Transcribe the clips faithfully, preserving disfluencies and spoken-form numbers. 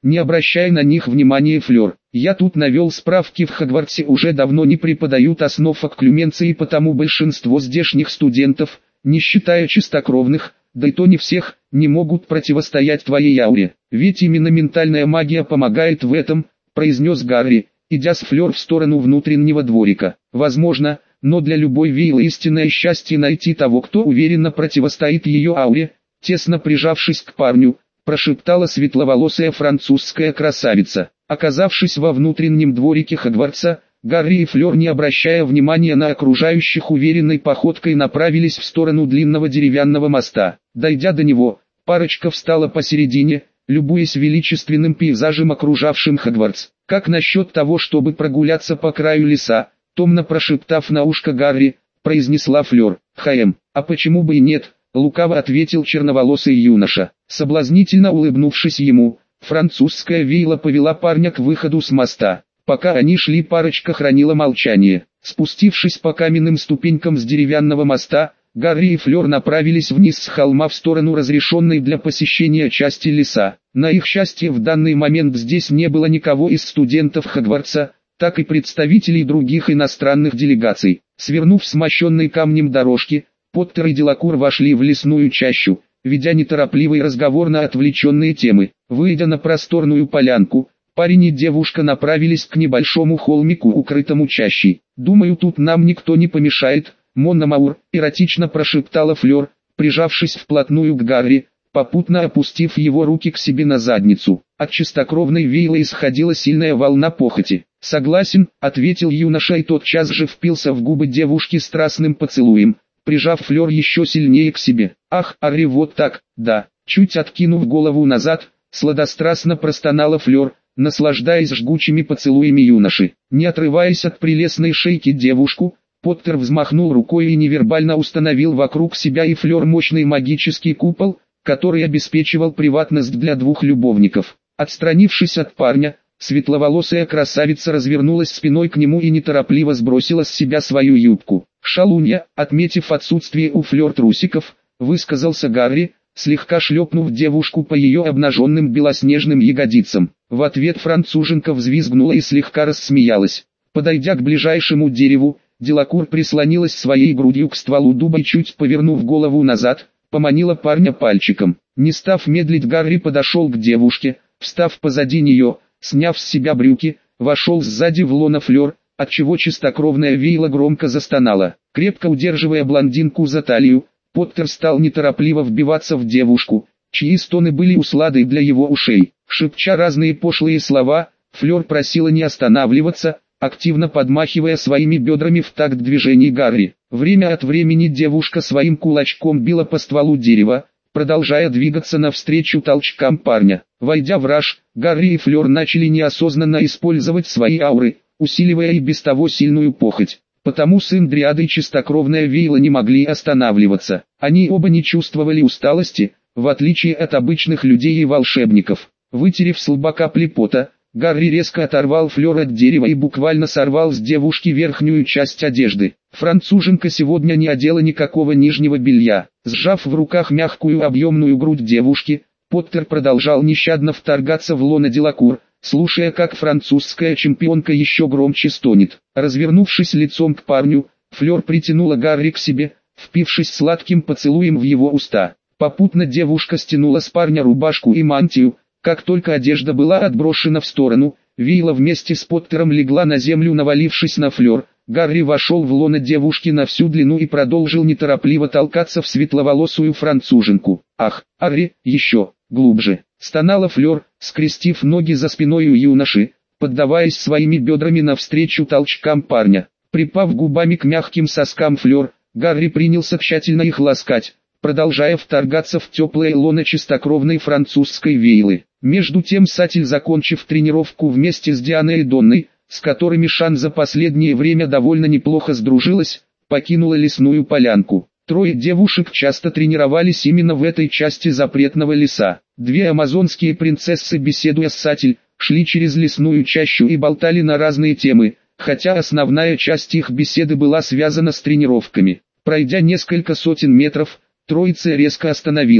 не обращай на них внимания, Флёр. Я тут навел справки, в Хогвартсе уже давно не преподают основ окклюменции, и потому большинство здешних студентов, не считая чистокровных, да и то не всех, не могут противостоять твоей ауре. Ведь именно ментальная магия помогает в этом, произнес Гарри, идя с Флёр в сторону внутреннего дворика. Возможно, но для любой Вейлы истинное счастье найти того, кто уверенно противостоит ее ауре. Тесно прижавшись к парню, прошептала светловолосая французская красавица. Оказавшись во внутреннем дворике Хогвартса, Гарри и Флёр, не обращая внимания на окружающих, уверенной походкой направились в сторону длинного деревянного моста. Дойдя до него, парочка встала посередине, любуясь величественным пейзажем, окружавшим Хогвартс. «Как насчет того, чтобы прогуляться по краю леса?» Томно прошептав на ушко Гарри, произнесла Флёр. «Хм, а почему бы и нет?» Лукаво ответил черноволосый юноша. Соблазнительно улыбнувшись ему, французская Вейла повела парня к выходу с моста. Пока они шли, парочка хранила молчание. Спустившись по каменным ступенькам с деревянного моста, Гарри и Флёр направились вниз с холма в сторону разрешенной для посещения части леса. На их счастье, в данный момент здесь не было никого из студентов Хогвартса, так и представителей других иностранных делегаций. Свернув с мощенной камнем дорожки, Поттер и Делакур вошли в лесную чащу, ведя неторопливый разговор на отвлеченные темы. Выйдя на просторную полянку, парень и девушка направились к небольшому холмику, укрытому чащей. «Думаю, тут нам никто не помешает», — Монна Маур эротично прошептала Флёр, прижавшись вплотную к Гарри, попутно опустив его руки к себе на задницу. От чистокровной Вейлы исходила сильная волна похоти. «Согласен», — ответил юноша и тотчас же впился в губы девушки страстным поцелуем, прижав Флёр еще сильнее к себе. «Ах, Арри, вот так, да!» Чуть откинув голову назад, сладострастно простонала Флёр, наслаждаясь жгучими поцелуями юноши. Не отрываясь от прелестной шейки девушку, Поттер взмахнул рукой и невербально установил вокруг себя и Флёр мощный магический купол, который обеспечивал приватность для двух любовников. Отстранившись от парня, светловолосая красавица развернулась спиной к нему и неторопливо сбросила с себя свою юбку. «Шалунья», отметив отсутствие у Флёр трусиков, высказался Гарри, слегка шлепнув девушку по ее обнаженным белоснежным ягодицам. В ответ француженка взвизгнула и слегка рассмеялась. Подойдя к ближайшему дереву, Делакур прислонилась своей грудью к стволу дуба и, чуть повернув голову назад, поманила парня пальчиком. Не став медлить, Гарри подошел к девушке, встав позади нее, сняв с себя брюки, вошел сзади в лоно Флёр, отчего чистокровная Вейла громко застонала. Крепко удерживая блондинку за талию, Поттер стал неторопливо вбиваться в девушку, чьи стоны были усладой для его ушей. Шепча разные пошлые слова, Флёр просила не останавливаться, активно подмахивая своими бедрами в такт движений Гарри. Время от времени девушка своим кулачком била по стволу дерева, продолжая двигаться навстречу толчкам парня. Войдя в раж, Гарри и Флёр начали неосознанно использовать свои ауры, усиливая и без того сильную похоть. Потому сын Дриады и чистокровная Вейла не могли останавливаться. Они оба не чувствовали усталости, в отличие от обычных людей и волшебников. Вытерев с лба капли пота, Гарри резко оторвал Флёр от дерева и буквально сорвал с девушки верхнюю часть одежды. Француженка сегодня не одела никакого нижнего белья. Сжав в руках мягкую объемную грудь девушки, Поттер продолжал нещадно вторгаться в лоно Делакур, слушая, как французская чемпионка еще громче стонет. Развернувшись лицом к парню, Флёр притянула Гарри к себе, впившись сладким поцелуем в его уста. Попутно девушка стянула с парня рубашку и мантию. Как только одежда была отброшена в сторону, Вейла вместе с Поттером легла на землю, навалившись на Флёр. Гарри вошел в лоно девушки на всю длину и продолжил неторопливо толкаться в светловолосую француженку. «Ах, Арри, еще глубже!» Стонала Флёр, скрестив ноги за спиной у юноши, поддаваясь своими бедрами навстречу толчкам парня. Припав губами к мягким соскам Флёр, Гарри принялся тщательно их ласкать, продолжая вторгаться в теплое лоно чистокровной французской Вейлы. Между тем Сатель, закончив тренировку вместе с Дианой и Донной, с которыми Шан за последнее время довольно неплохо сдружилась, покинула лесную полянку. Трое девушек часто тренировались именно в этой части запретного леса. Две амазонские принцессы, беседуя с Сатель, шли через лесную чащу и болтали на разные темы, хотя основная часть их беседы была связана с тренировками. Пройдя несколько сотен метров, троица резко остановилась.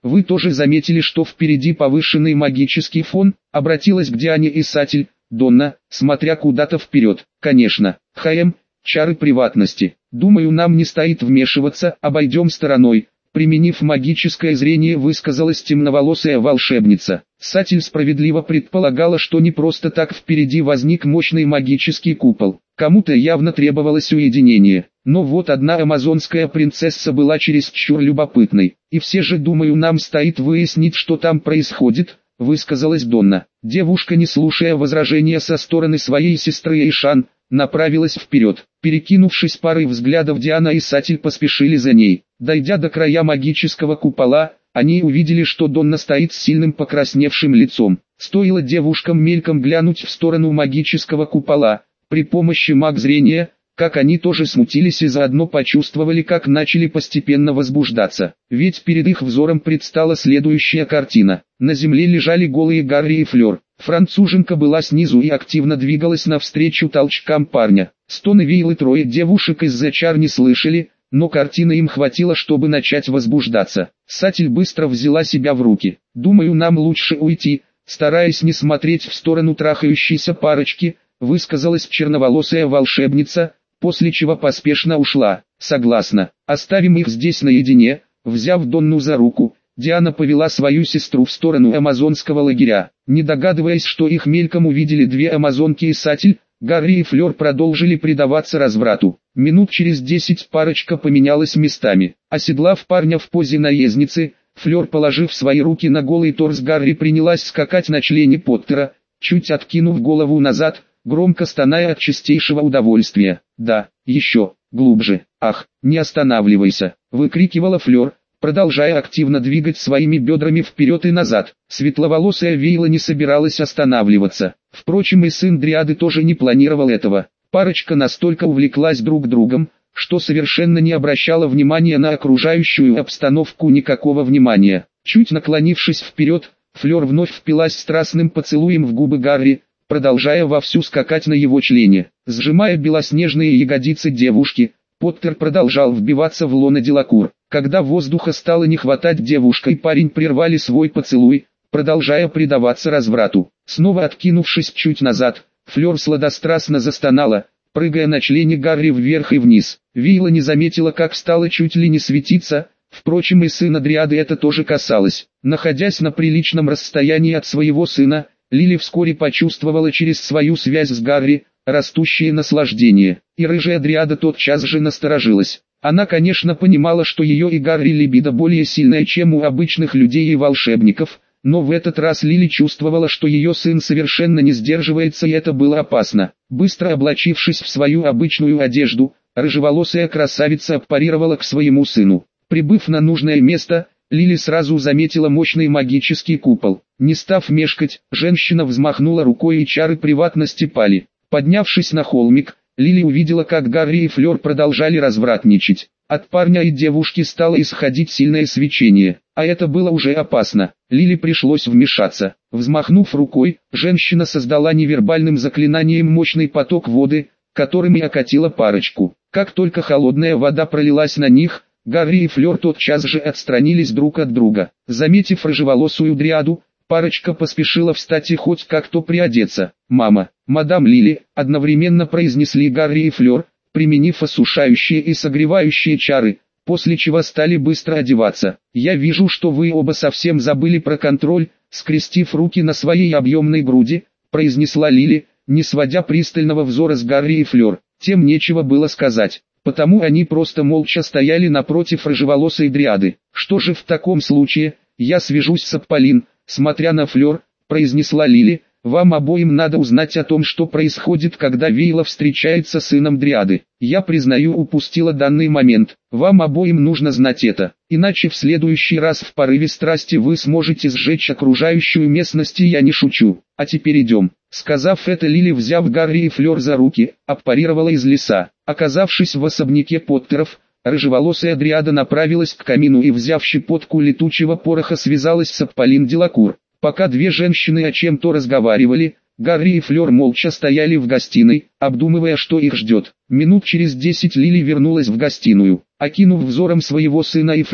Вы тоже заметили, что впереди повышенный магический фон? Обратилась к Диане Исатель, Донна, смотря куда-то вперед. Конечно, ХМ, чары приватности. Думаю, нам не стоит вмешиваться, обойдем стороной. Применив магическое зрение, высказалась темноволосая волшебница. Сатель справедливо предполагала, что не просто так впереди возник мощный магический купол. Кому-то явно требовалось уединение. Но вот одна амазонская принцесса была чересчур любопытной. И все же, думаю, нам стоит выяснить, что там происходит, высказалась Донна. Девушка, не слушая возражения со стороны своей сестры Эйшан, направилась вперед. Перекинувшись парой взглядов, Диана и Сатель поспешили за ней. Дойдя до края магического купола, они увидели, что Донна стоит с сильным покрасневшим лицом. Стоило девушкам мельком глянуть в сторону магического купола, при помощи маг-зрения, как они тоже смутились и заодно почувствовали, как начали постепенно возбуждаться. Ведь перед их взором предстала следующая картина. На земле лежали голые Гарри и Флёр. Француженка была снизу и активно двигалась навстречу толчкам парня. Стоны Вейлы трое девушек из-за чар не слышали, но картины им хватило, чтобы начать возбуждаться. Сатель быстро взяла себя в руки. «Думаю, нам лучше уйти», стараясь не смотреть в сторону трахающейся парочки, высказалась черноволосая волшебница, после чего поспешно ушла. «Согласна, оставим их здесь наедине». Взяв Донну за руку, Диана повела свою сестру в сторону амазонского лагеря. Не догадываясь, что их мельком увидели две амазонки и Сатель, Гарри и Флёр продолжили предаваться разврату. Минут через десять парочка поменялась местами. Оседлав парня в позе наездницы, Флёр, положив свои руки на голый торс Гарри, принялась скакать на члене Поттера, чуть откинув голову назад, громко стоная от чистейшего удовольствия. «Да, еще, глубже, ах, не останавливайся», — выкрикивала Флёр, продолжая активно двигать своими бедрами вперед и назад. Светловолосая Вейла не собиралась останавливаться. Впрочем, и сын Дриады тоже не планировал этого. Парочка настолько увлеклась друг другом, что совершенно не обращала внимания на окружающую обстановку, никакого внимания. Чуть наклонившись вперед, Флёр вновь впилась страстным поцелуем в губы Гарри, продолжая вовсю скакать на его члене. Сжимая белоснежные ягодицы девушки, Поттер продолжал вбиваться в лоно Делакур. Когда воздуха стало не хватать, девушка и парень прервали свой поцелуй, продолжая предаваться разврату. Снова откинувшись чуть назад, Флёр сладострастно застонала, прыгая на члене Гарри вверх и вниз. Вейла не заметила, как стало чуть ли не светиться, впрочем, и сына Дриады это тоже касалось. Находясь на приличном расстоянии от своего сына, Лили вскоре почувствовала через свою связь с Гарри растущее наслаждение, и рыжая Дриада тотчас же насторожилась. Она, конечно, понимала, что ее и Гарри либидо более сильное, чем у обычных людей и волшебников, но в этот раз Лили чувствовала, что ее сын совершенно не сдерживается, и это было опасно. Быстро облачившись в свою обычную одежду, рыжеволосая красавица аппарировала к своему сыну. Прибыв на нужное место, Лили сразу заметила мощный магический купол. Не став мешкать, женщина взмахнула рукой, и чары приватности пали. Поднявшись на холмик, Лили увидела, как Гарри и Флёр продолжали развратничать. От парня и девушки стало исходить сильное свечение, а это было уже опасно. Лили пришлось вмешаться. Взмахнув рукой, женщина создала невербальным заклинанием мощный поток воды, которым и окатила парочку. Как только холодная вода пролилась на них, Гарри и Флёр тотчас же отстранились друг от друга. Заметив рыжеволосую Дриаду, парочка поспешила встать и хоть как-то приодеться. «Мама, мадам Лили», одновременно произнесли Гарри и Флёр, применив осушающие и согревающие чары, после чего стали быстро одеваться. «Я вижу, что вы оба совсем забыли про контроль», скрестив руки на своей объемной груди, произнесла Лили, не сводя пристального взора с Гарри и Флёр. Тем нечего было сказать, потому они просто молча стояли напротив рыжеволосой Дриады. «Что же в таком случае, я свяжусь с Апполин», смотря на Флёр, произнесла Лили. «Вам обоим надо узнать о том, что происходит, когда Вейла встречается с сыном Дриады. Я, признаю, упустила данный момент. Вам обоим нужно знать это, иначе в следующий раз в порыве страсти вы сможете сжечь окружающую местность, и я не шучу. А теперь идем». Сказав это, Лили, взяв Гарри и Флёр за руки, аппарировала из леса. Оказавшись в особняке Поттеров, рыжеволосая Дриада направилась к камину и, взяв щепотку летучего пороха, связалась с Апполин Делакур. Пока две женщины о чем-то разговаривали, Гарри и Флёр молча стояли в гостиной, обдумывая, что их ждет. Минут через десять Лили вернулась в гостиную. Окинув взором своего сына и Флёр,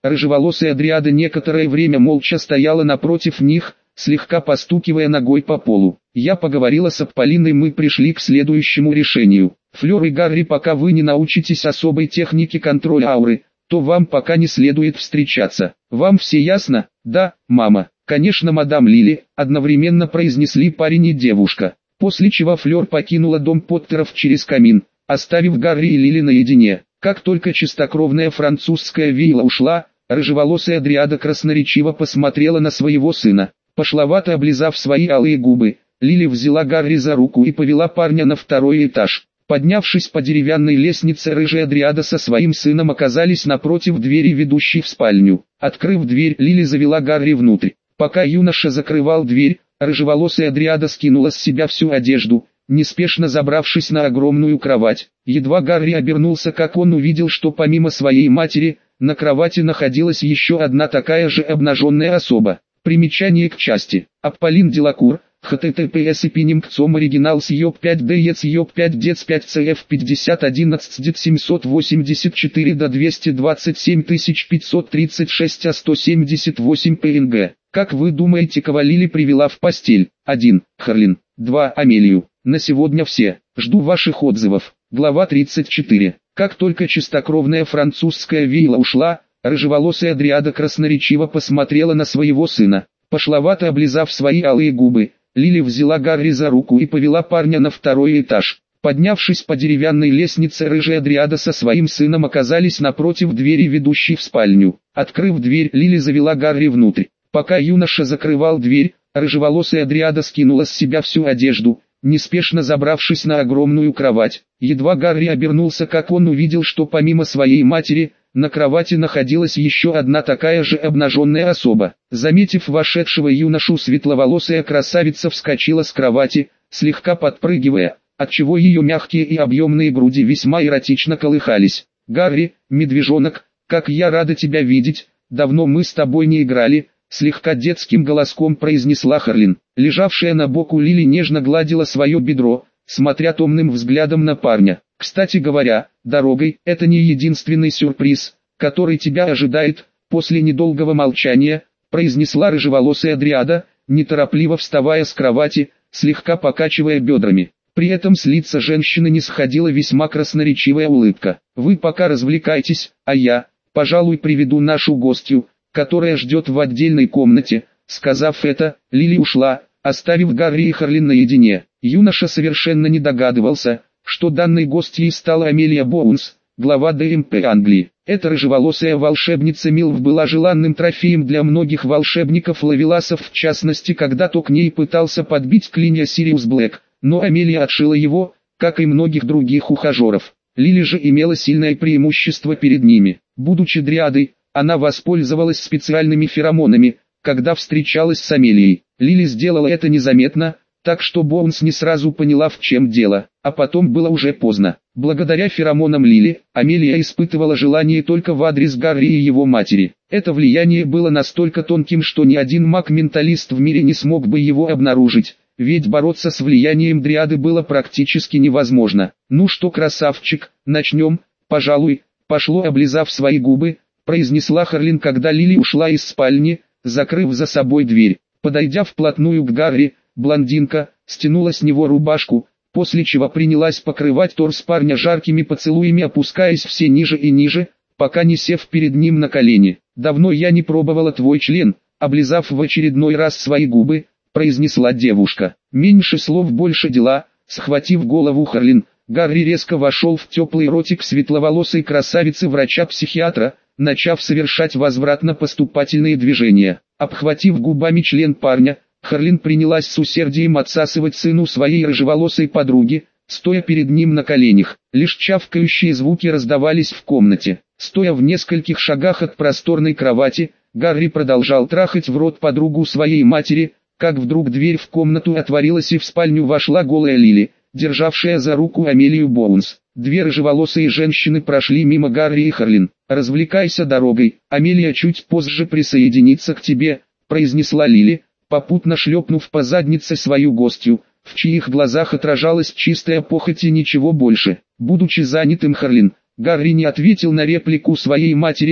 Рыжеволосая дриада некоторое время молча стояла напротив них, слегка постукивая ногой по полу. Я поговорила с Апполиной, мы пришли к следующему решению. Флёр и Гарри, пока вы не научитесь особой технике контроля ауры, то вам пока не следует встречаться. Вам все ясно? Да, мама. Конечно, мадам Лили, одновременно произнесли парень и девушка. После чего Флёр покинула дом Поттеров через камин, оставив Гарри и Лили наедине. Как только чистокровная французская вилла ушла, рыжеволосая дриада красноречиво посмотрела на своего сына. Пошловато облизав свои алые губы, Лили взяла Гарри за руку и повела парня на второй этаж. Поднявшись по деревянной лестнице, рыжая дриада со своим сыном оказались напротив двери, ведущей в спальню. Открыв дверь, Лили завела Гарри внутрь. Пока юноша закрывал дверь, рыжеволосая дриада скинула с себя всю одежду, неспешно забравшись на огромную кровать. Едва Гарри обернулся, как он увидел, что помимо своей матери, на кровати находилась еще одна такая же обнаженная особа. Примечание к части. Апполин Делакур, https ипинимкцом оригиналс йоб пять дэ ец йоб пять дец пять цф пятьдесят одиннадцать дет семьсот восемьдесят четыре до двести двадцать семь тысяч пятьсот тридцать шесть а сто семьдесят восемь пнг. Как вы думаете, кого Лили привела в постель? один. Харлин. два. Амелию. На сегодня все. Жду ваших отзывов. Глава тридцать четыре. Как только чистокровная французская вилла ушла, рыжеволосая дриада красноречиво посмотрела на своего сына. Пошловато облизав свои алые губы, Лили взяла Гарри за руку и повела парня на второй этаж. Поднявшись по деревянной лестнице, рыжая дриада со своим сыном оказались напротив двери, ведущей в спальню. Открыв дверь, Лили завела Гарри внутрь. Пока юноша закрывал дверь, рыжеволосая дриада скинула с себя всю одежду, неспешно забравшись на огромную кровать. Едва Гарри обернулся, как он увидел, что помимо своей матери, на кровати находилась еще одна такая же обнаженная особа. Заметив вошедшего юношу, светловолосая красавица вскочила с кровати, слегка подпрыгивая, отчего ее мягкие и объемные груди весьма эротично колыхались. «Гарри, медвежонок, как я рада тебя видеть, давно мы с тобой не играли», слегка детским голоском произнесла Харлин. Лежавшая на боку Лили нежно гладила свое бедро, смотря томным взглядом на парня. «Кстати говоря, дорогой, это не единственный сюрприз, который тебя ожидает», после недолгого молчания, произнесла рыжеволосая дриада, неторопливо вставая с кровати, слегка покачивая бедрами. При этом с лица женщины не сходила весьма красноречивая улыбка. «Вы пока развлекайтесь, а я, пожалуй, приведу нашу гостью, которая ждет в отдельной комнате». Сказав это, Лили ушла, оставив Гарри и Харлин наедине. Юноша совершенно не догадывался, что данной гостьей стала Амелия Боунс, глава ДМП Англии. Эта рыжеволосая волшебница Милв была желанным трофеем для многих волшебников-ловеласов, в частности, когда-то к ней пытался подбить клинья Сириус Блэк, но Амелия отшила его, как и многих других ухажеров. Лили же имела сильное преимущество перед ними. Будучи дриадой, она воспользовалась специальными феромонами, когда встречалась с Амелией. Лили сделала это незаметно, так что Боунс не сразу поняла, в чем дело, а потом было уже поздно. Благодаря феромонам Лили, Амелия испытывала желание только в адрес Гарри и его матери. Это влияние было настолько тонким, что ни один маг-менталист в мире не смог бы его обнаружить, ведь бороться с влиянием дриады было практически невозможно. «Ну что, красавчик, начнем, пожалуй», пошло облизав свои губы, произнесла Харлин, когда Лили ушла из спальни, закрыв за собой дверь. Подойдя вплотную к Гарри, блондинка стянула с него рубашку, после чего принялась покрывать торс парня жаркими поцелуями, опускаясь все ниже и ниже, пока не сев перед ним на колени. «Давно я не пробовала твой член», облизав в очередной раз свои губы, произнесла девушка. «Меньше слов, больше дела», схватив голову Харлин, Гарри резко вошел в теплый ротик светловолосой красавицы врача-психиатра, начав совершать возвратно-поступательные движения. Обхватив губами член парня, Харлин принялась с усердием отсасывать сыну своей рыжеволосой подруги, стоя перед ним на коленях. Лишь чавкающие звуки раздавались в комнате. Стоя в нескольких шагах от просторной кровати, Гарри продолжал трахать в рот подругу своей матери, как вдруг дверь в комнату отворилась и в спальню вошла голая Лили, державшая за руку Амелию Боунс. Две рыжеволосые женщины прошли мимо Гарри и Харлин. «Развлекайся дорогой, Амелия чуть позже присоединится к тебе», произнесла Лили, попутно шлепнув по заднице свою гостью, в чьих глазах отражалась чистая похоть и ничего больше. Будучи занятым Харлин, Гарри не ответил на реплику своей матери,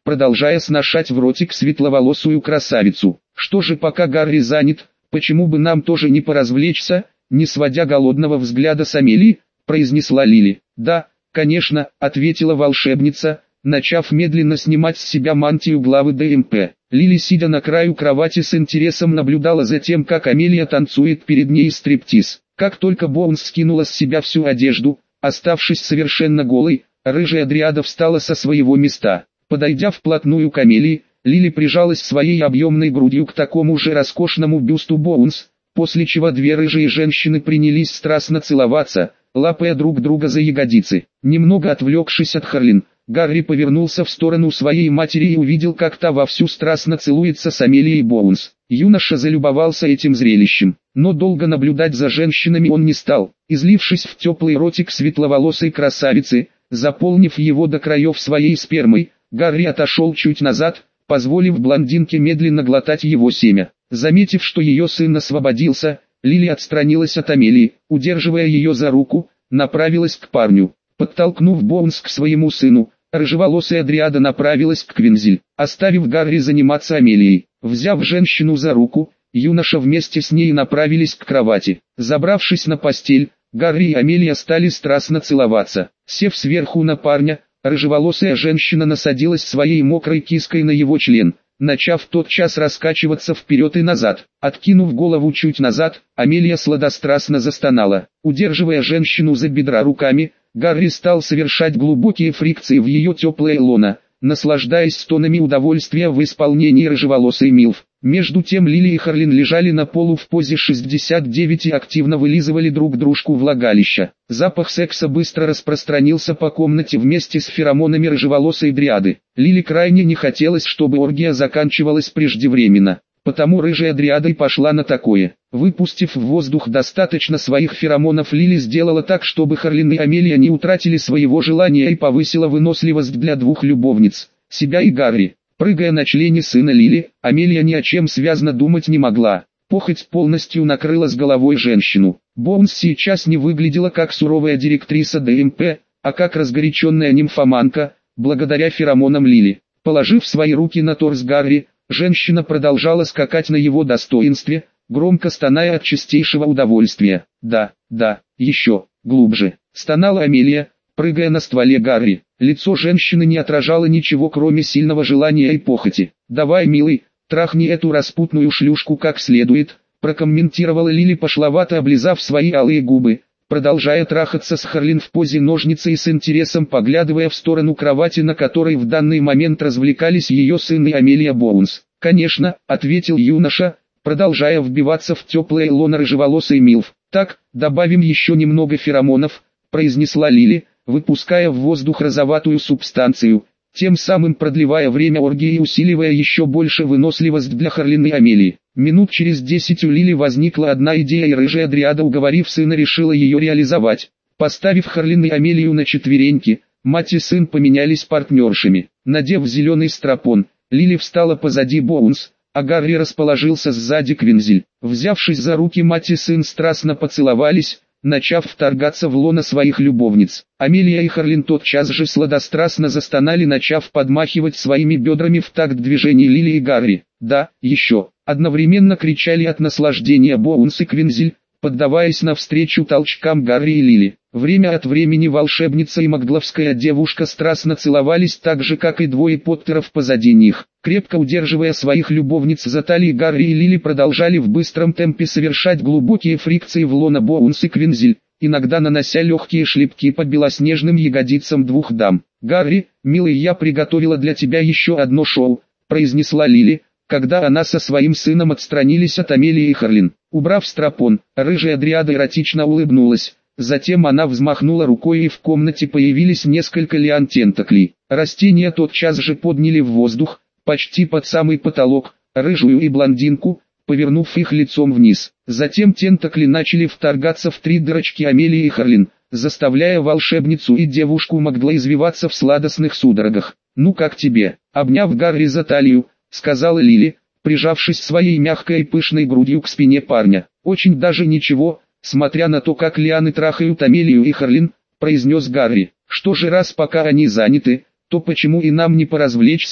продолжая сношать в ротик светловолосую красавицу. «Что же, пока Гарри занят, почему бы нам тоже не поразвлечься?» Не сводя голодного взгляда с Амелии, произнесла Лили. «Да, конечно», — ответила волшебница, начав медленно снимать с себя мантию главы ДМП. Лили, сидя на краю кровати, с интересом наблюдала за тем, как Амелия танцует перед ней стриптиз. Как только Боунс скинула с себя всю одежду, оставшись совершенно голой, рыжая дриада встала со своего места. Подойдя вплотную к Амелии, Лили прижалась своей объемной грудью к такому же роскошному бюсту Боунс, после чего две рыжие женщины принялись страстно целоваться, лапая друг друга за ягодицы. Немного отвлекшись от Харлин, Гарри повернулся в сторону своей матери и увидел, как та вовсю страстно целуется с Амелией Боунс. Юноша залюбовался этим зрелищем, но долго наблюдать за женщинами он не стал. Излившись в теплый ротик светловолосой красавицы, заполнив его до краев своей спермой, Гарри отошел чуть назад, позволив блондинке медленно глотать его семя. Заметив, что ее сын освободился, Лили отстранилась от Амелии, удерживая ее за руку, направилась к парню. Подтолкнув Боунс к своему сыну, рыжеволосая дриада направилась к Квинзель, оставив Гарри заниматься Амелией. Взяв женщину за руку, юноша вместе с ней направились к кровати. Забравшись на постель, Гарри и Амелия стали страстно целоваться. Сев сверху на парня, рыжеволосая женщина насадилась своей мокрой киской на его член, начав тотчас раскачиваться вперед и назад. Откинув голову чуть назад, Амелия сладострастно застонала. Удерживая женщину за бедра руками, Гарри стал совершать глубокие фрикции в ее теплое лоно, наслаждаясь стонами удовольствия в исполнении рыжеволосой милф. Между тем Лили и Харлин лежали на полу в позе шестьдесят девять и активно вылизывали друг дружку влагалища. Запах секса быстро распространился по комнате вместе с феромонами рыжеволосой дриады. Лили крайне не хотелось, чтобы оргия заканчивалась преждевременно, потому рыжая дриада и пошла на такое. Выпустив в воздух достаточно своих феромонов, Лили сделала так, чтобы Харлин и Амелия не утратили своего желания, и повысила выносливость для двух любовниц, себя и Гарри. Прыгая на члене сына Лили, Амелия ни о чем связно думать не могла. Похоть полностью накрыла с головой женщину. Боунс сейчас не выглядела как суровая директриса ДМП, а как разгоряченная нимфоманка, благодаря феромонам Лили. Положив свои руки на торс Гарри, женщина продолжала скакать на его достоинстве, громко стоная от чистейшего удовольствия. «Да, да, еще, глубже», — стонала Амелия, прыгая на стволе Гарри. Лицо женщины не отражало ничего, кроме сильного желания и похоти. «Давай, милый, трахни эту распутную шлюшку как следует», — прокомментировала Лили, пошловато облизав свои алые губы, продолжая трахаться с Харлин в позе ножницы и с интересом поглядывая в сторону кровати, на которой в данный момент развлекались ее сын и Амелия Боунс. «Конечно», — ответил юноша, продолжая вбиваться в теплое лоно рыжеволосой милф. «Так, добавим еще немного феромонов», — произнесла Лили, выпуская в воздух розоватую субстанцию, тем самым продлевая время оргии и усиливая еще больше выносливость для Харлин и Амелии. Минут через десять у Лили возникла одна идея, и рыжая дриада, уговорив сына, решила ее реализовать. Поставив Харлин и Амелию на четвереньки, мать и сын поменялись партнершами. Надев зеленый стропон, Лили встала позади Боунс, а Гарри расположился сзади Квинзель. Взявшись за руки, мать и сын страстно поцеловались, начав вторгаться в лоно своих любовниц. Амелия и Харлин тотчас же сладострастно застонали, начав подмахивать своими бедрами в такт движений Лили и Гарри. «Да, еще!» — одновременно кричали от наслаждения Боунс и Квинзель, поддаваясь навстречу толчкам Гарри и Лили. Время от времени волшебница и магловская девушка страстно целовались, так же как и двое поттеров позади них. Крепко удерживая своих любовниц за талии, Гарри и Лили продолжали в быстром темпе совершать глубокие фрикции в лоно Боунс и Квинзель, иногда нанося легкие шлепки по белоснежным ягодицам двух дам. «Гарри, милый, я приготовила для тебя еще одно шоу», — произнесла Лили, когда она со своим сыном отстранились от Амелии и Харлин. Убрав стропон, рыжая дриада эротично улыбнулась. Затем она взмахнула рукой, и в комнате появились несколько лиан-тентаклей. Растения тотчас же подняли в воздух, почти под самый потолок, рыжую и блондинку, повернув их лицом вниз. Затем тентакли начали вторгаться в три дырочки Амелии и Харлин, заставляя волшебницу и девушку Магла извиваться в сладостных судорогах. «Ну как тебе?» — обняв Гарри за талию, сказала Лили, прижавшись своей мягкой и пышной грудью к спине парня. «Очень даже ничего, смотря на то, как лианы трахают Амелию и Харлин», — произнес Гарри. «Что же, раз пока они заняты, то почему и нам не поразвлечься?»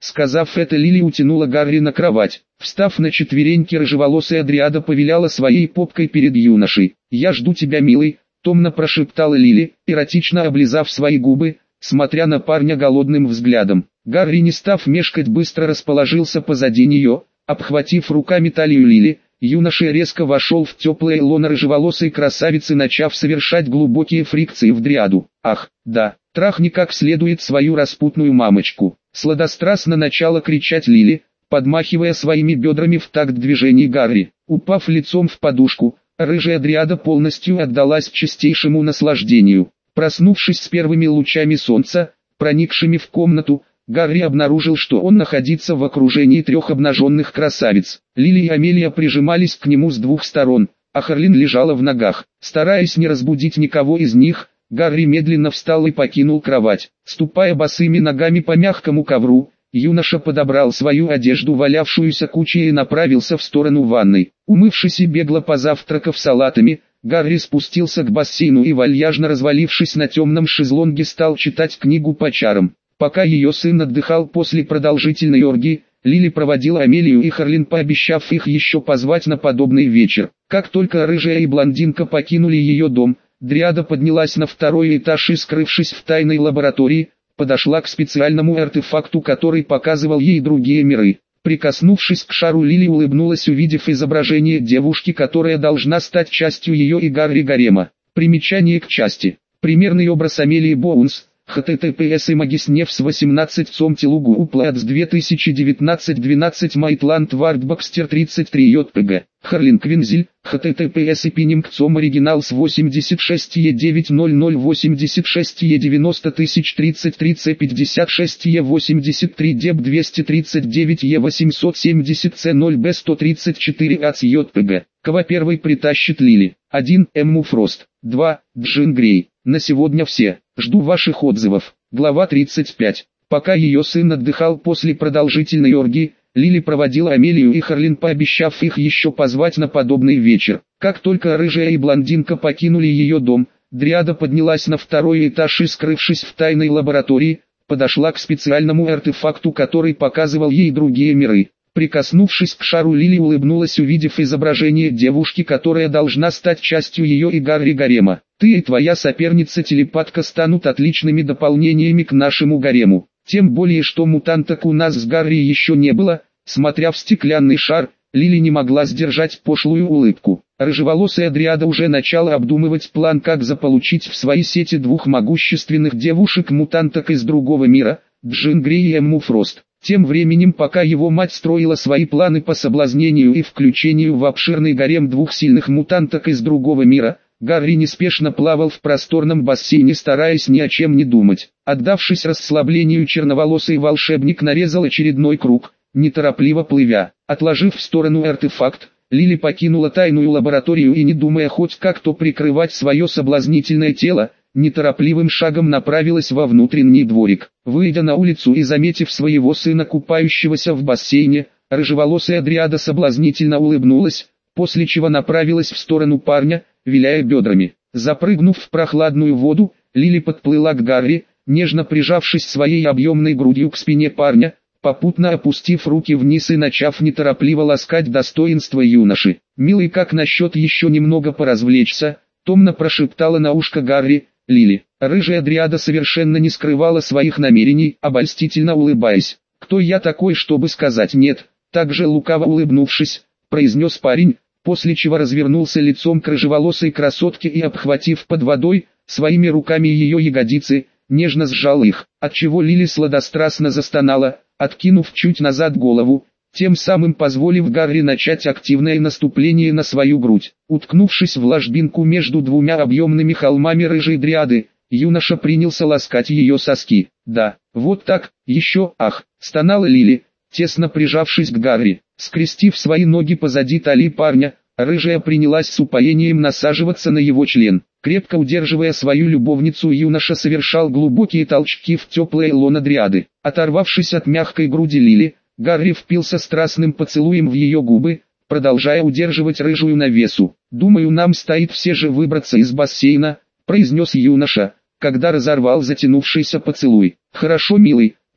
Сказав это, Лили утянула Гарри на кровать. Встав на четвереньки, рыжеволосая дриада повиляла своей попкой перед юношей. «Я жду тебя, милый», — томно прошептала Лили, эротично облизав свои губы, смотря на парня голодным взглядом. Гарри, не став мешкать, быстро расположился позади нее, обхватив руками талию Лили. Юноша резко вошел в теплое лоно рыжеволосой красавицы, начав совершать глубокие фрикции в дриаду. «Ах, да, трахни как следует свою распутную мамочку», — сладострастно начала кричать Лили, подмахивая своими бедрами в такт движений Гарри. Упав лицом в подушку, рыжая дриада полностью отдалась чистейшему наслаждению. Проснувшись с первыми лучами солнца, проникшими в комнату, Гарри обнаружил, что он находится в окружении трех обнаженных красавиц. Лили и Амелия прижимались к нему с двух сторон, а Харлин лежала в ногах. Стараясь не разбудить никого из них, Гарри медленно встал и покинул кровать. Ступая босыми ногами по мягкому ковру, юноша подобрал свою одежду, валявшуюся кучей, и направился в сторону ванной. Умывшись и бегло позавтракав салатами, Гарри спустился к бассейну и, вальяжно развалившись на темном шезлонге, стал читать книгу по чарам. Пока ее сын отдыхал после продолжительной оргии, Лили проводила Амелию и Харлин, пообещав их еще позвать на подобный вечер. Как только рыжая и блондинка покинули ее дом, дриада поднялась на второй этаж и, скрывшись в тайной лаборатории, подошла к специальному артефакту, который показывал ей другие миры. Прикоснувшись к шару, Лили улыбнулась, увидев изображение девушки, которая должна стать частью ее и Гарри гарема. Примечание к части. Примерный образ Амелии Боунс. https имагисневс восемнадцать цом телугу уплац две тысячи девятнадцать двенадцать Майтланд Вардбакстер тридцать три jpg. Харлин Квинзель, https ипининг цом оригиналс восемьдесят шесть е девять ноль ноль восемьдесят шесть е девяносто тысяч тридцать три ц пятьдесят шесть е восемьдесят три деп двести тридцать девять е восемьсот семьдесят ц ноль б сто тридцать четыре ац jpg. Кого первый притащит Лили? один. Эмму Фрост. два. Джин Грей. На сегодня все. Жду ваших отзывов. Глава тридцать пять. Пока ее сын отдыхал после продолжительной оргии, Лили проводила Амелию и Харлин, пообещав их еще позвать на подобный вечер. Как только рыжая и блондинка покинули ее дом, дриада поднялась на второй этаж и, скрывшись в тайной лаборатории, подошла к специальному артефакту, который показывал ей другие миры. Прикоснувшись к шару, Лили улыбнулась, увидев изображение девушки, которая должна стать частью ее и Гарри гарема. «Ты и твоя соперница-телепатка станут отличными дополнениями к нашему гарему. Тем более, что мутанток у нас с Гарри еще не было». Смотря в стеклянный шар, Лили не могла сдержать пошлую улыбку. Рыжеволосая дриада уже начала обдумывать план, как заполучить в свои сети двух могущественных девушек-мутанток из другого мира, Джин Грей и Эмму Фрост. Тем временем, пока его мать строила свои планы по соблазнению и включению в обширный гарем двух сильных мутанток из другого мира, Гарри неспешно плавал в просторном бассейне, стараясь ни о чем не думать. Отдавшись расслаблению, черноволосый волшебник нарезал очередной круг, неторопливо плывя. Отложив в сторону артефакт, Лили покинула тайную лабораторию и, не думая хоть как-то прикрывать свое соблазнительное тело, неторопливым шагом направилась во внутренний дворик. Выйдя на улицу и заметив своего сына, купающегося в бассейне, рыжеволосая дриада соблазнительно улыбнулась, после чего направилась в сторону парня, виляя бедрами. Запрыгнув в прохладную воду, Лили подплыла к Гарри, нежно прижавшись своей объемной грудью к спине парня, попутно опустив руки вниз и начав неторопливо ласкать достоинство юноши. «Милый, как насчет еще немного поразвлечься?» — томно прошептала на ушко Гарри Лили. Рыжая дриада совершенно не скрывала своих намерений, обольстительно улыбаясь. «Кто я такой, чтобы сказать нет?» Также лукаво улыбнувшись, произнес парень, после чего развернулся лицом к рыжеволосой красотке и, обхватив под водой, своими руками ее ягодицы, нежно сжал их, отчего Лили сладострастно застонала, откинув чуть назад голову, тем самым позволив Гарри начать активное наступление на свою грудь. Уткнувшись в ложбинку между двумя объемными холмами рыжей дриады, юноша принялся ласкать ее соски. «Да, вот так, еще, ах!» — стонала Лили, тесно прижавшись к Гарри. Скрестив свои ноги позади талии парня, рыжая принялась с упоением насаживаться на его член. Крепко удерживая свою любовницу, юноша совершал глубокие толчки в теплое лоно дриады. Оторвавшись от мягкой груди Лили, Гарри впился страстным поцелуем в ее губы, продолжая удерживать рыжую на весу. «Думаю, нам стоит все же выбраться из бассейна», — произнес юноша, когда разорвал затянувшийся поцелуй. «Хорошо, милый», —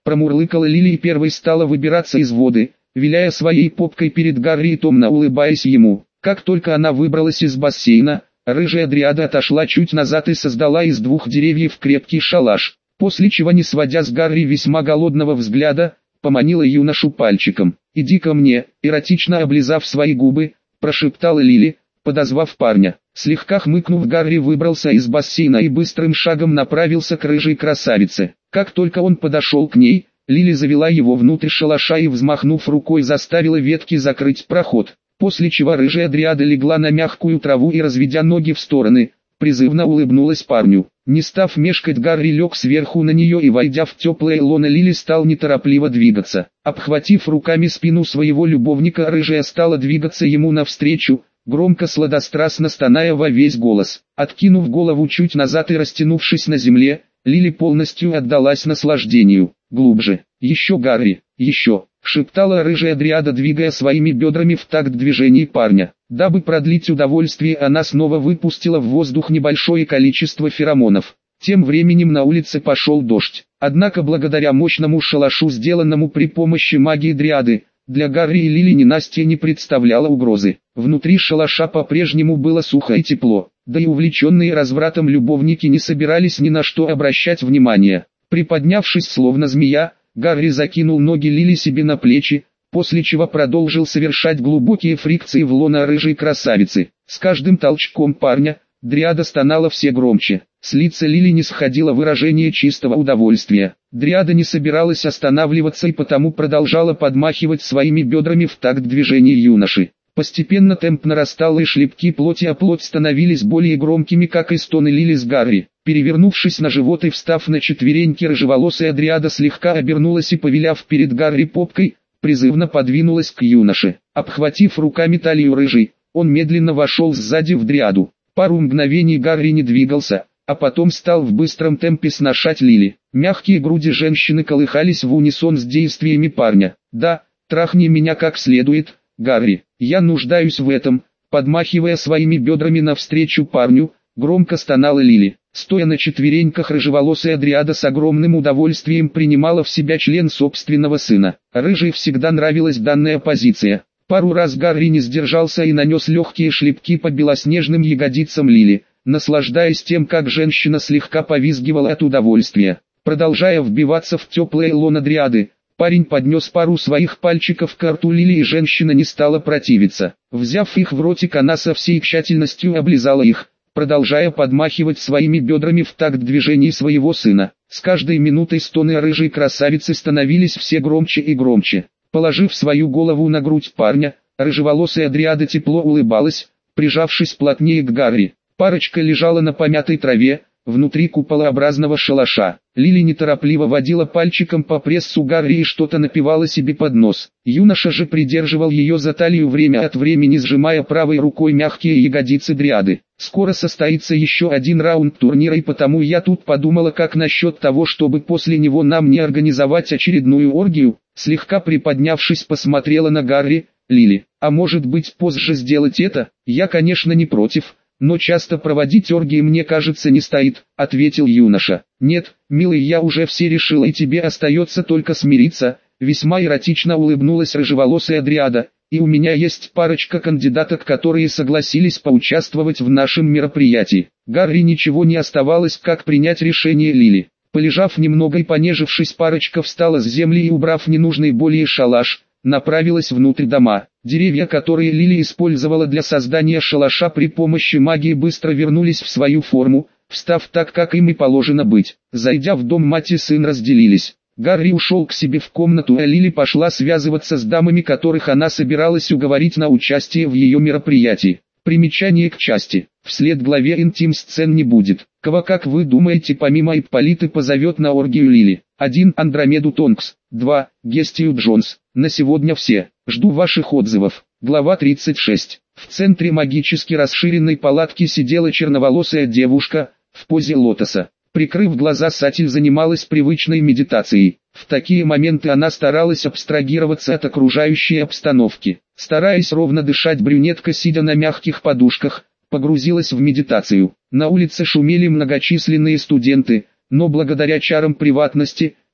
Промурлыкала Лили и первой стала выбираться из воды, виляя своей попкой перед Гарри и томно улыбаясь ему. Как только она выбралась из бассейна, рыжая дриада отошла чуть назад и создала из двух деревьев крепкий шалаш, после чего, не сводя с Гарри весьма голодного взгляда, поманила юношу пальчиком. «Иди ко мне», эротично облизав свои губы, прошептала Лили, подозвав парня. Слегка хмыкнув, Гарри выбрался из бассейна и быстрым шагом направился к рыжей красавице. Как только он подошел к ней, Лили завела его внутрь шалаша и, взмахнув рукой, заставила ветки закрыть проход, после чего рыжая дриада легла на мягкую траву и, разведя ноги в стороны, призывно улыбнулась парню. Не став мешкать, Гарри лег сверху на нее и, войдя в теплое лоно Лили, стал неторопливо двигаться. Обхватив руками спину своего любовника, рыжая стала двигаться ему навстречу, громко сладострастно стоная во весь голос. Откинув голову чуть назад и растянувшись на земле, Лили полностью отдалась наслаждению. «Глубже, еще, Гарри, еще», — шептала рыжая дриада, двигая своими бедрами в такт движений парня. Дабы продлить удовольствие, она снова выпустила в воздух небольшое количество феромонов. Тем временем на улице пошел дождь. Однако благодаря мощному шалашу, сделанному при помощи магии дриады, для Гарри и Лили ненастье не представляло угрозы. Внутри шалаша по-прежнему было сухо и тепло, да и увлеченные развратом любовники не собирались ни на что обращать внимание. Приподнявшись словно змея, Гарри закинул ноги Лили себе на плечи, после чего продолжил совершать глубокие фрикции в лоно рыжей красавицы. С каждым толчком парня, дриада стонала все громче. С лица Лили не сходило выражение чистого удовольствия. Дриада не собиралась останавливаться и потому продолжала подмахивать своими бедрами в такт движений юноши. Постепенно темп нарастал и шлепки плоти о плоть становились более громкими, как и стоны Лили с Гарри. Перевернувшись на живот и встав на четвереньки, рыжеволосая дриада слегка обернулась и, повиляв перед Гарри попкой, призывно подвинулась к юноше. Обхватив руками талию рыжей, он медленно вошел сзади в дриаду. Пару мгновений Гарри не двигался, а потом стал в быстром темпе сношать Лили. Мягкие груди женщины колыхались в унисон с действиями парня. «Да, трахни меня как следует, Гарри, я нуждаюсь в этом», подмахивая своими бедрами навстречу парню, громко стонала Лили. Стоя на четвереньках, рыжеволосая дриада с огромным удовольствием принимала в себя член собственного сына. Рыжей всегда нравилась данная позиция. Пару раз Гарри не сдержался и нанес легкие шлепки по белоснежным ягодицам Лили, наслаждаясь тем, как женщина слегка повизгивала от удовольствия. Продолжая вбиваться в теплое лоно дриады, парень поднес пару своих пальчиков к рту Лили, и женщина не стала противиться. Взяв их в ротик, она со всей тщательностью облизала их, продолжая подмахивать своими бедрами в такт движений своего сына. С каждой минутой стоны рыжей красавицы становились все громче и громче. Положив свою голову на грудь парня, рыжеволосая дриада тепло улыбалась, прижавшись плотнее к Гарри. Парочка лежала на помятой траве, внутри куполообразного шалаша. Лили неторопливо водила пальчиком по прессу Гарри и что-то напевала себе под нос. Юноша же придерживал ее за талию, время от времени сжимая правой рукой мягкие ягодицы дриады. «Скоро состоится еще один раунд турнира, и потому я тут подумала, как насчет того, чтобы после него нам не организовать очередную оргию?» Слегка приподнявшись, посмотрела на Гарри. «Лили, а может быть позже сделать это? Я, конечно, не против, но часто проводить оргии, мне кажется, не стоит», — ответил юноша. «Нет, милый, я уже все решила, и тебе остается только смириться», — весьма эротично улыбнулась рыжеволосая дриада. «И у меня есть парочка кандидаток, которые согласились поучаствовать в нашем мероприятии». Гарри ничего не оставалось, как принять решение Лили. Полежав немного и понежившись, парочка встала с земли и, убрав ненужный более шалаш, направилась внутрь дома. Деревья, которые Лили использовала для создания шалаша при помощи магии, быстро вернулись в свою форму, встав так, как им и положено быть. Зайдя в дом, мать и сын разделились. Гарри ушел к себе в комнату, а Лили пошла связываться с дамами, которых она собиралась уговорить на участие в ее мероприятии. Примечание к части. Вслед главе интим-сцен не будет. Кого, как вы думаете, помимо Ипполиты позовет на оргию Лили? один. Андромеду Тонкс. два. Гестию Джонс. На сегодня все. Жду ваших отзывов. Глава тридцать шесть. В центре магически расширенной палатки сидела черноволосая девушка, в позе лотоса. Прикрыв глаза, Сатиль занималась привычной медитацией. В такие моменты она старалась абстрагироваться от окружающей обстановки. Стараясь ровно дышать, брюнетка, сидя на мягких подушках, погрузилась в медитацию. На улице шумели многочисленные студенты, но благодаря чарам приватности,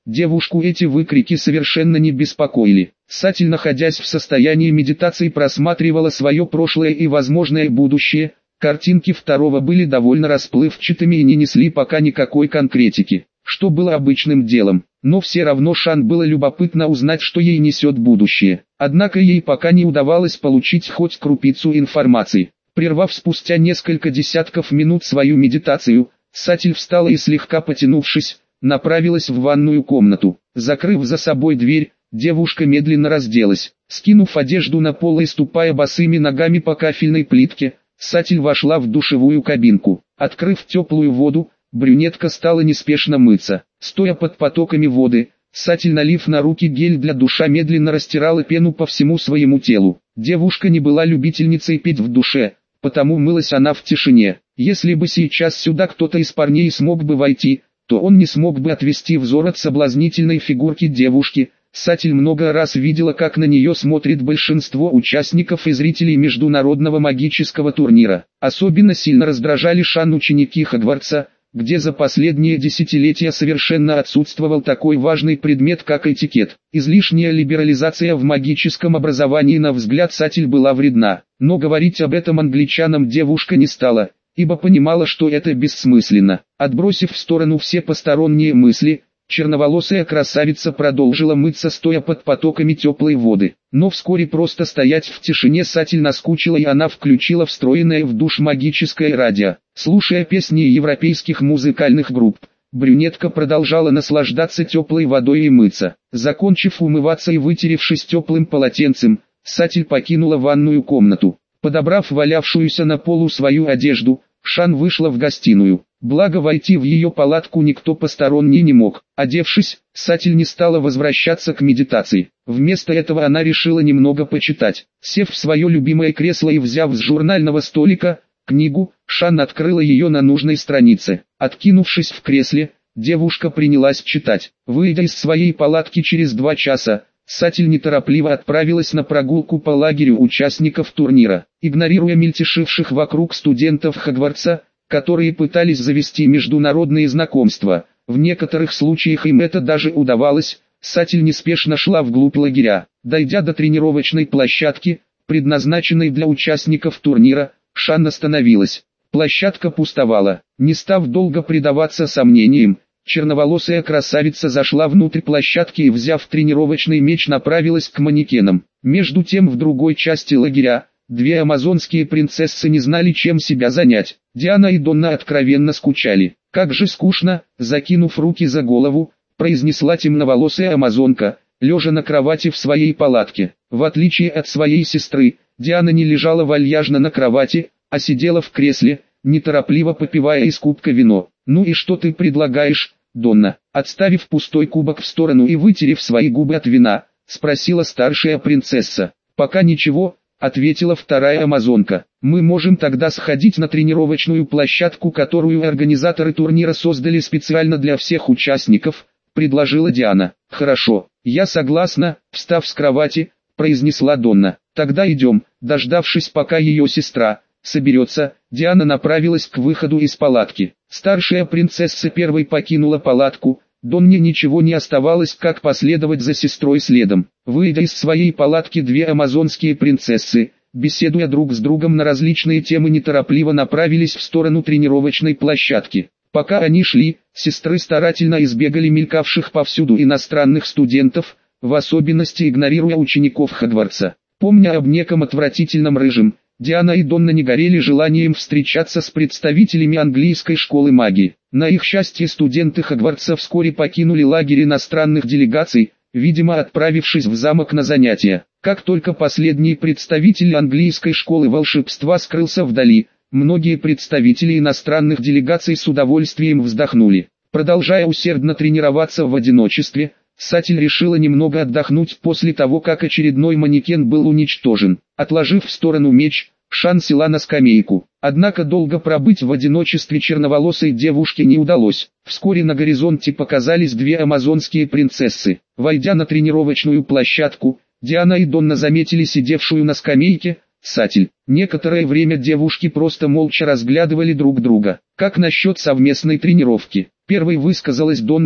Девушку эти выкрики совершенно не беспокоили. Сатель, находясь в состоянии медитации, просматривала свое прошлое и возможное будущее. Картинки второго были довольно расплывчатыми и не несли пока никакой конкретики, что было обычным делом. Но все равно Шан было любопытно узнать, что ей несет будущее. Однако ей пока не удавалось получить хоть крупицу информации. Прервав спустя несколько десятков минут свою медитацию, Сатель встала и, слегка потянувшись, направилась в ванную комнату. Закрыв за собой дверь, девушка медленно разделась. Скинув одежду на пол и ступая босыми ногами по кафельной плитке, Сатель вошла в душевую кабинку. Открыв теплую воду, брюнетка стала неспешно мыться. Стоя под потоками воды, Сатель, налив на руки гель для душа, медленно растирала пену по всему своему телу. Девушка не была любительницей петь в душе, потому мылась она в тишине. Если бы сейчас сюда кто-то из парней смог бы войти, то он не смог бы отвести взор от соблазнительной фигурки девушки. Сатель много раз видела, как на нее смотрит большинство участников и зрителей международного магического турнира. Особенно сильно раздражали Шан ученики Хогвартса, где за последние десятилетия совершенно отсутствовал такой важный предмет, как этикет. Излишняя либерализация в магическом образовании, на взгляд Сатель, была вредна. Но говорить об этом англичанам девушка не стала, ибо понимала, что это бессмысленно. Отбросив в сторону все посторонние мысли, черноволосая красавица продолжила мыться, стоя под потоками теплой воды. Но вскоре просто стоять в тишине Сатель наскучила, и она включила встроенное в душ магическое радио. Слушая песни европейских музыкальных групп, брюнетка продолжала наслаждаться теплой водой и мыться. Закончив умываться и вытеревшись теплым полотенцем, Сатель покинула ванную комнату. Подобрав валявшуюся на полу свою одежду, Шан вышла в гостиную. Благо, войти в ее палатку никто посторонний не мог. Одевшись, Сатель не стала возвращаться к медитации. Вместо этого она решила немного почитать. Сев в свое любимое кресло и взяв с журнального столика книгу, Шан открыла ее на нужной странице. Откинувшись в кресле, девушка принялась читать. Выйдя из своей палатки через два часа, Сатель неторопливо отправилась на прогулку по лагерю участников турнира. Игнорируя мельтешивших вокруг студентов Хогвартса, которые пытались завести международные знакомства, в некоторых случаях им это даже удавалось, Сатель неспешно шла вглубь лагеря. Дойдя до тренировочной площадки, предназначенной для участников турнира, Шан остановилась. Площадка пустовала. Не став долго предаваться сомнениям, черноволосая красавица зашла внутрь площадки и, взяв тренировочный меч, направилась к манекенам. Между тем, в другой части лагеря, две амазонские принцессы не знали, чем себя занять. Диана и Донна откровенно скучали. «Как же скучно!» — закинув руки за голову, произнесла темноволосая амазонка, лежа на кровати в своей палатке. В отличие от своей сестры, Диана не лежала вальяжно на кровати, а сидела в кресле, неторопливо попивая из кубка вино. «Ну и что ты предлагаешь, Донна?» Отставив пустой кубок в сторону и вытерев свои губы от вина, спросила старшая принцесса. «Пока ничего», — ответила вторая амазонка. «Мы можем тогда сходить на тренировочную площадку, которую организаторы турнира создали специально для всех участников», — предложила Диана. «Хорошо, я согласна», — встав с кровати, произнесла Донна. «Тогда идем». Дождавшись, пока ее сестра соберется, Диана направилась к выходу из палатки. Старшая принцесса первой покинула палатку. Донне ничего не оставалось, как последовать за сестрой следом. Выйдя из своей палатки, две амазонские принцессы, беседуя друг с другом на различные темы, неторопливо направились в сторону тренировочной площадки. Пока они шли, сестры старательно избегали мелькавших повсюду иностранных студентов, в особенности игнорируя учеников Хогвартса. Помня об неком отвратительном рыжем, Диана и Донна не горели желанием встречаться с представителями английской школы магии. На их счастье, студенты Хогвартса вскоре покинули лагерь иностранных делегаций, видимо отправившись в замок на занятия. Как только последний представитель английской школы волшебства скрылся вдали, многие представители иностранных делегаций с удовольствием вздохнули. Продолжая усердно тренироваться в одиночестве, Сатель решила немного отдохнуть после того, как очередной манекен был уничтожен. Отложив в сторону меч, Шан села на скамейку. Однако долго пробыть в одиночестве черноволосой девушке не удалось. Вскоре на горизонте показались две амазонские принцессы. Войдя на тренировочную площадку, Диана и Донна заметили сидевшую на скамейке Сатель. Некоторое время девушки просто молча разглядывали друг друга. «Как насчет совместной тренировки?» Первой высказалась Донна,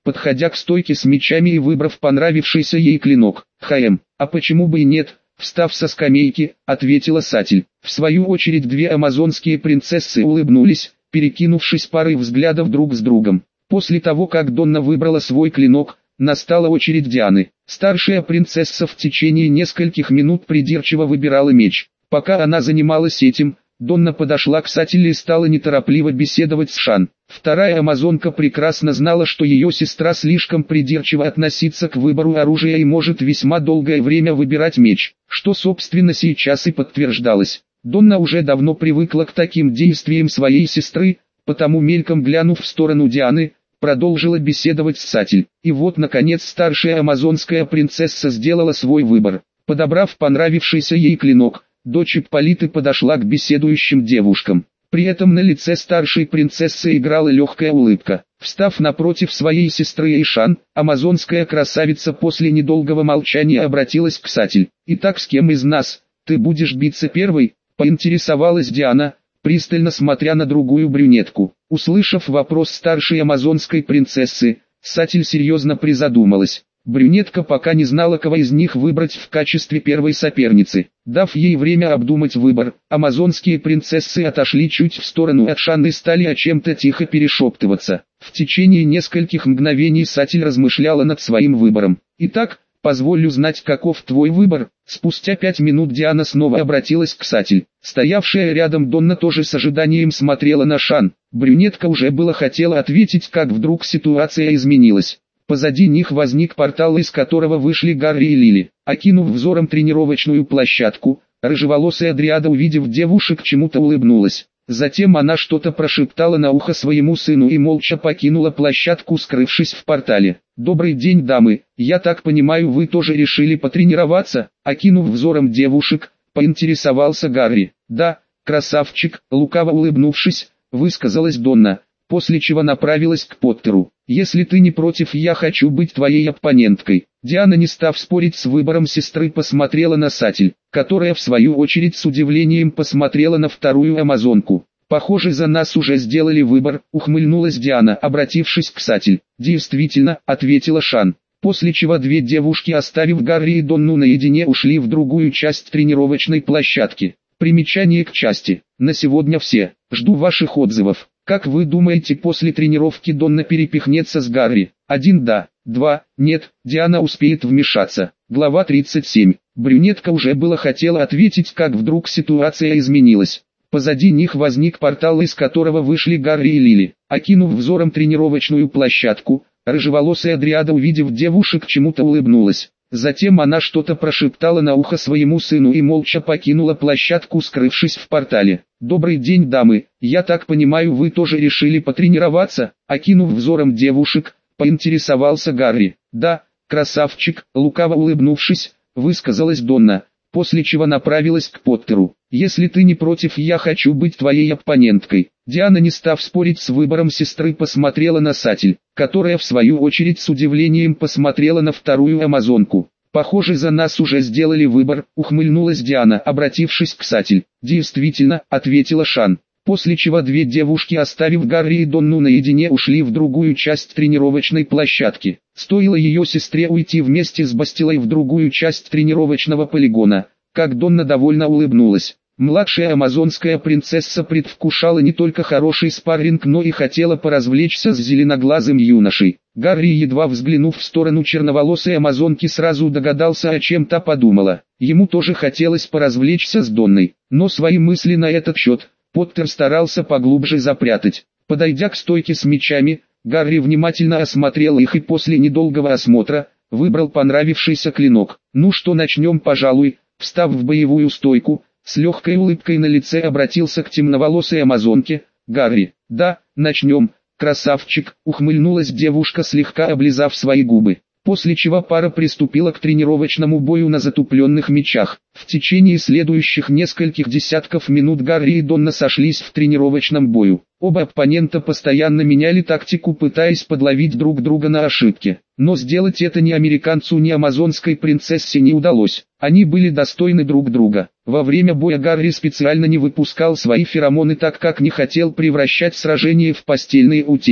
подходя к стойке с мечами и выбрав понравившийся ей клинок. «Хм, а почему бы и нет?» Встав со скамейки, ответила Сатель. В свою очередь две амазонские принцессы улыбнулись, перекинувшись парой взглядов друг с другом. После того, как Донна выбрала свой клинок, настала очередь Дианы. Старшая принцесса в течение нескольких минут придирчиво выбирала меч. Пока она занималась этим, Донна подошла к Сатель и стала неторопливо беседовать с Шан. Вторая амазонка прекрасно знала, что ее сестра слишком придирчиво относится к выбору оружия и может весьма долгое время выбирать меч, что собственно сейчас и подтверждалось. Донна уже давно привыкла к таким действиям своей сестры, потому мельком глянув в сторону Дианы, продолжила беседовать с Сатель. И вот наконец старшая амазонская принцесса сделала свой выбор. Подобрав понравившийся ей клинок, дочь Ипполиты подошла к беседующим девушкам. При этом на лице старшей принцессы играла легкая улыбка. Встав напротив своей сестры Эйшан, амазонская красавица после недолгого молчания обратилась к Сатель. «Итак, с кем из нас ты будешь биться первой?» — поинтересовалась Диана, пристально смотря на другую брюнетку. Услышав вопрос старшей амазонской принцессы, Сатель серьезно призадумалась. Брюнетка пока не знала, кого из них выбрать в качестве первой соперницы. Дав ей время обдумать выбор, амазонские принцессы отошли чуть в сторону от Шан и стали о чем-то тихо перешептываться. В течение нескольких мгновений Сатель размышляла над своим выбором. «Итак, позволь узнать, каков твой выбор?» Спустя пять минут Диана снова обратилась к Сатель. Стоявшая рядом Донна тоже с ожиданием смотрела на Шан. Брюнетка уже было хотела ответить, как вдруг ситуация изменилась. Позади них возник портал, из которого вышли Гарри и Лили. Окинув взором тренировочную площадку, рыжеволосая дриада, увидев девушек, чему-то улыбнулась. Затем она что-то прошептала на ухо своему сыну и молча покинула площадку, скрывшись в портале. «Добрый день, дамы, я так понимаю, вы тоже решили потренироваться?» Окинув взором девушек, поинтересовался Гарри. «Да, красавчик», лукаво улыбнувшись, высказалась Донна, после чего направилась к Поттеру. «Если ты не против, я хочу быть твоей оппоненткой». Диана, не став спорить с выбором сестры, посмотрела на Сатель, которая в свою очередь с удивлением посмотрела на вторую амазонку. «Похоже, за нас уже сделали выбор», — ухмыльнулась Диана, обратившись к Сатель. «Действительно», — ответила Шан. После чего две девушки, оставив Гарри и Донну наедине, ушли в другую часть тренировочной площадки. Примечание к части. На сегодня все. Жду ваших отзывов. Как вы думаете, после тренировки Донна перепихнется с Гарри? Один да, два нет, Диана успеет вмешаться. Глава тридцать семь. Брюнетка уже было хотела ответить, как вдруг ситуация изменилась. Позади них возник портал, из которого вышли Гарри и Лили. Окинув взором тренировочную площадку, рыжеволосая дриада, увидев девушек, чему-то улыбнулась. Затем она что-то прошептала на ухо своему сыну и молча покинула площадку, скрывшись в портале. «Добрый день, дамы, я так понимаю, вы тоже решили потренироваться?» Окинув взором девушек, поинтересовался Гарри. «Да, красавчик», лукаво улыбнувшись, высказалась Донна, после чего направилась к Поттеру. «Если ты не против, я хочу быть твоей оппоненткой». Диана, не став спорить с выбором сестры, посмотрела на Сатель, которая в свою очередь с удивлением посмотрела на вторую амазонку. «Похоже, за нас уже сделали выбор», — ухмыльнулась Диана, обратившись к Сатель. «Действительно», — ответила Шан. После чего две девушки, оставив Гарри и Донну наедине, ушли в другую часть тренировочной площадки. Стоило ее сестре уйти вместе с Бастилой в другую часть тренировочного полигона, как Донна довольно улыбнулась. Младшая амазонская принцесса предвкушала не только хороший спарринг, но и хотела поразвлечься с зеленоглазым юношей. Гарри, едва взглянув в сторону черноволосой амазонки, сразу догадался, о чем та подумала. Ему тоже хотелось поразвлечься с Донной, но свои мысли на этот счет Поттер старался поглубже запрятать. Подойдя к стойке с мечами, Гарри внимательно осмотрел их и после недолгого осмотра выбрал понравившийся клинок. «Ну что, начнем, пожалуй». Встав в боевую стойку, с легкой улыбкой на лице обратился к темноволосой амазонке. «Гарри, да, начнем, красавчик», ухмыльнулась девушка, слегка облизав свои губы. После чего пара приступила к тренировочному бою на затупленных мечах. В течение следующих нескольких десятков минут Гарри и Донна сошлись в тренировочном бою. Оба оппонента постоянно меняли тактику, пытаясь подловить друг друга на ошибки. Но сделать это ни американцу, ни амазонской принцессе не удалось. Они были достойны друг друга. Во время боя Гарри специально не выпускал свои феромоны, так как не хотел превращать сражение в постельные утехи.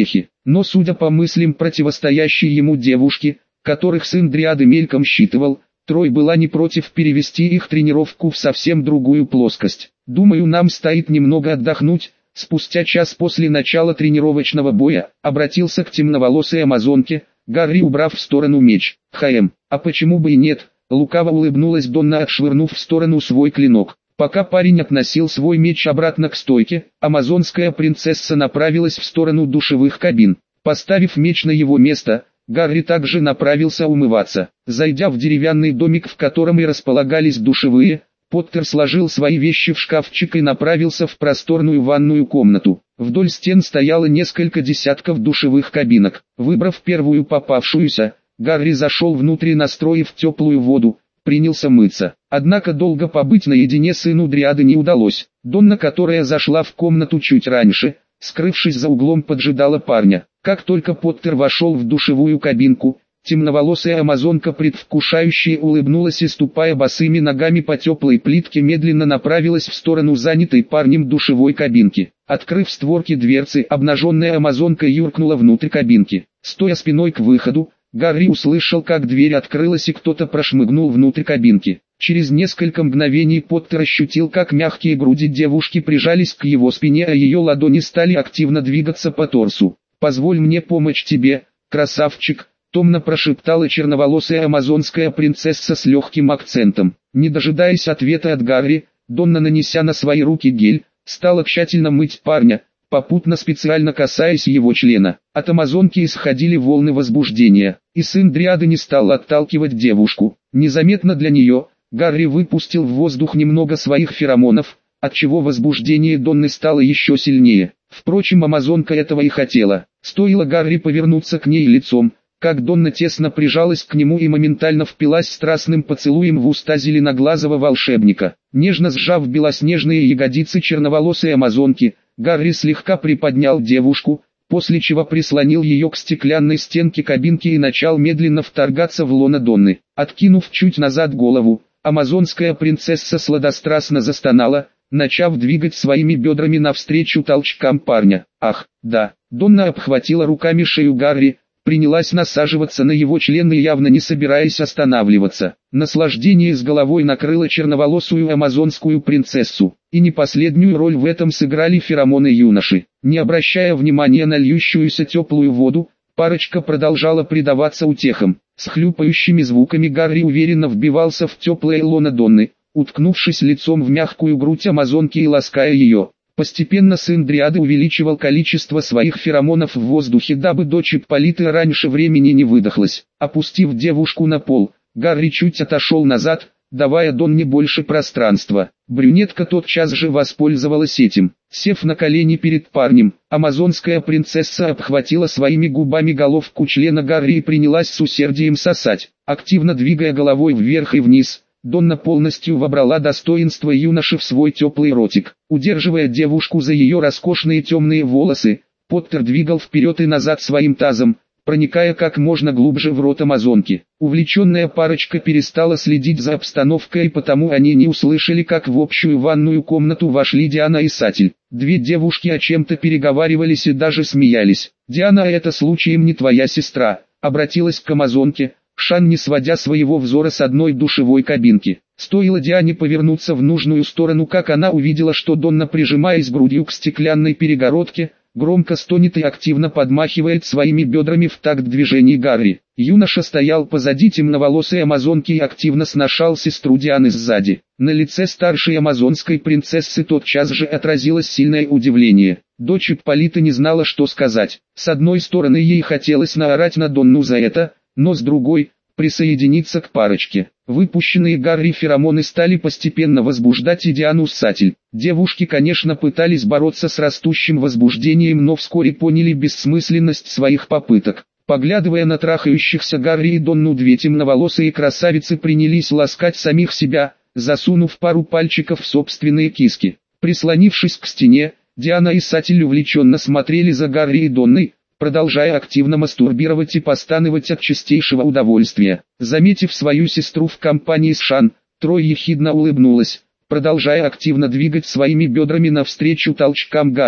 Но судя по мыслям противостоящей ему девушки, которых сын Дриады мельком считывал, Трой была не против перевести их тренировку в совсем другую плоскость. «Думаю, нам стоит немного отдохнуть». Спустя час после начала тренировочного боя, обратился к темноволосой амазонке, Гарри, убрав в сторону меч. «Хм, а почему бы и нет?» Лукаво улыбнулась Донна, отшвырнув в сторону свой клинок. Пока парень относил свой меч обратно к стойке, амазонская принцесса направилась в сторону душевых кабин. Поставив меч на его место, Гарри также направился умываться. Зайдя в деревянный домик, в котором и располагались душевые, Поттер сложил свои вещи в шкафчик и направился в просторную ванную комнату. Вдоль стен стояло несколько десятков душевых кабинок. Выбрав первую попавшуюся, Гарри зашел внутрь и, настроив теплую воду, принялся мыться. Однако долго побыть наедине сыну Дриады не удалось. Донна, которая зашла в комнату чуть раньше, скрывшись за углом, поджидала парня. Как только Поттер вошел в душевую кабинку, темноволосая амазонка предвкушающе улыбнулась и, ступая босыми ногами по теплой плитке, медленно направилась в сторону занятой парнем душевой кабинки. Открыв створки дверцы, обнаженная амазонка юркнула внутрь кабинки. Стоя спиной к выходу, Гарри услышал, как дверь открылась и кто-то прошмыгнул внутрь кабинки. Через несколько мгновений Поттер ощутил, как мягкие груди девушки прижались к его спине, а ее ладони стали активно двигаться по торсу. «Позволь мне помочь тебе, красавчик», — томно прошептала черноволосая амазонская принцесса с легким акцентом. Не дожидаясь ответа от Гарри, Донна, нанеся на свои руки гель, стала тщательно мыть парня, попутно специально касаясь его члена. От амазонки исходили волны возбуждения, и сын Дриады не стал отталкивать девушку. Незаметно для нее, Гарри выпустил в воздух немного своих феромонов, отчего возбуждение Донны стало еще сильнее. Впрочем, амазонка этого и хотела. Стоило Гарри повернуться к ней лицом, как Донна тесно прижалась к нему и моментально впилась страстным поцелуем в уста зеленоглазого волшебника. Нежно сжав белоснежные ягодицы черноволосой амазонки, Гарри слегка приподнял девушку, после чего прислонил ее к стеклянной стенке кабинки и начал медленно вторгаться в лоно Донны. Откинув чуть назад голову, амазонская принцесса сладострастно застонала, начав двигать своими бедрами навстречу толчкам парня. «Ах, да!» Донна обхватила руками шею Гарри, принялась насаживаться на его член и явно не собираясь останавливаться. Наслаждение с головой накрыло черноволосую амазонскую принцессу, и не последнюю роль в этом сыграли феромоны юноши. Не обращая внимания на льющуюся теплую воду, парочка продолжала предаваться утехам. С хлюпающими звуками Гарри уверенно вбивался в теплое лоно Донны, уткнувшись лицом в мягкую грудь амазонки и лаская ее. Постепенно сын Дриады увеличивал количество своих феромонов в воздухе, дабы дочь Ипполиты раньше времени не выдохлась. Опустив девушку на пол, Гарри чуть отошел назад, давая Донне больше пространства. Брюнетка тотчас же воспользовалась этим. Сев на колени перед парнем, амазонская принцесса обхватила своими губами головку члена Гарри и принялась с усердием сосать. Активно двигая головой вверх и вниз, Донна полностью вобрала достоинство юноши в свой теплый ротик. Удерживая девушку за ее роскошные темные волосы, Поттер двигал вперед и назад своим тазом, проникая как можно глубже в рот амазонки. Увлеченная парочка перестала следить за обстановкой, и потому они не услышали, как в общую ванную комнату вошли Диана и Сатель. Две девушки о чем-то переговаривались и даже смеялись. «Диана, а это случаем не твоя сестра?» — обратилась к амазонке Шан, не сводя своего взора с одной душевой кабинки. Стоило Диане повернуться в нужную сторону, как она увидела, что Донна, прижимаясь грудью к стеклянной перегородке, громко стонет и активно подмахивает своими бедрами в такт движений Гарри. Юноша стоял позади темноволосой амазонки и активно сношал сестру Дианы сзади. На лице старшей амазонской принцессы тотчас же отразилось сильное удивление. Дочь Ипполиты не знала, что сказать. С одной стороны, ей хотелось наорать на Донну за это, но с другой – присоединиться к парочке. Выпущенные Гарри феромоны стали постепенно возбуждать и Диану с Сатель. Девушки, конечно, пытались бороться с растущим возбуждением, но вскоре поняли бессмысленность своих попыток. Поглядывая на трахающихся Гарри и Донну, две темноволосые красавицы принялись ласкать самих себя, засунув пару пальчиков в собственные киски. Прислонившись к стене, Диана и Сатель увлеченно смотрели за Гарри и Донной, продолжая активно мастурбировать и постановать от чистейшего удовольствия. Заметив свою сестру в компании с Шан, Трой ехидно улыбнулась, продолжая активно двигать своими бедрами навстречу толчкам Гарри.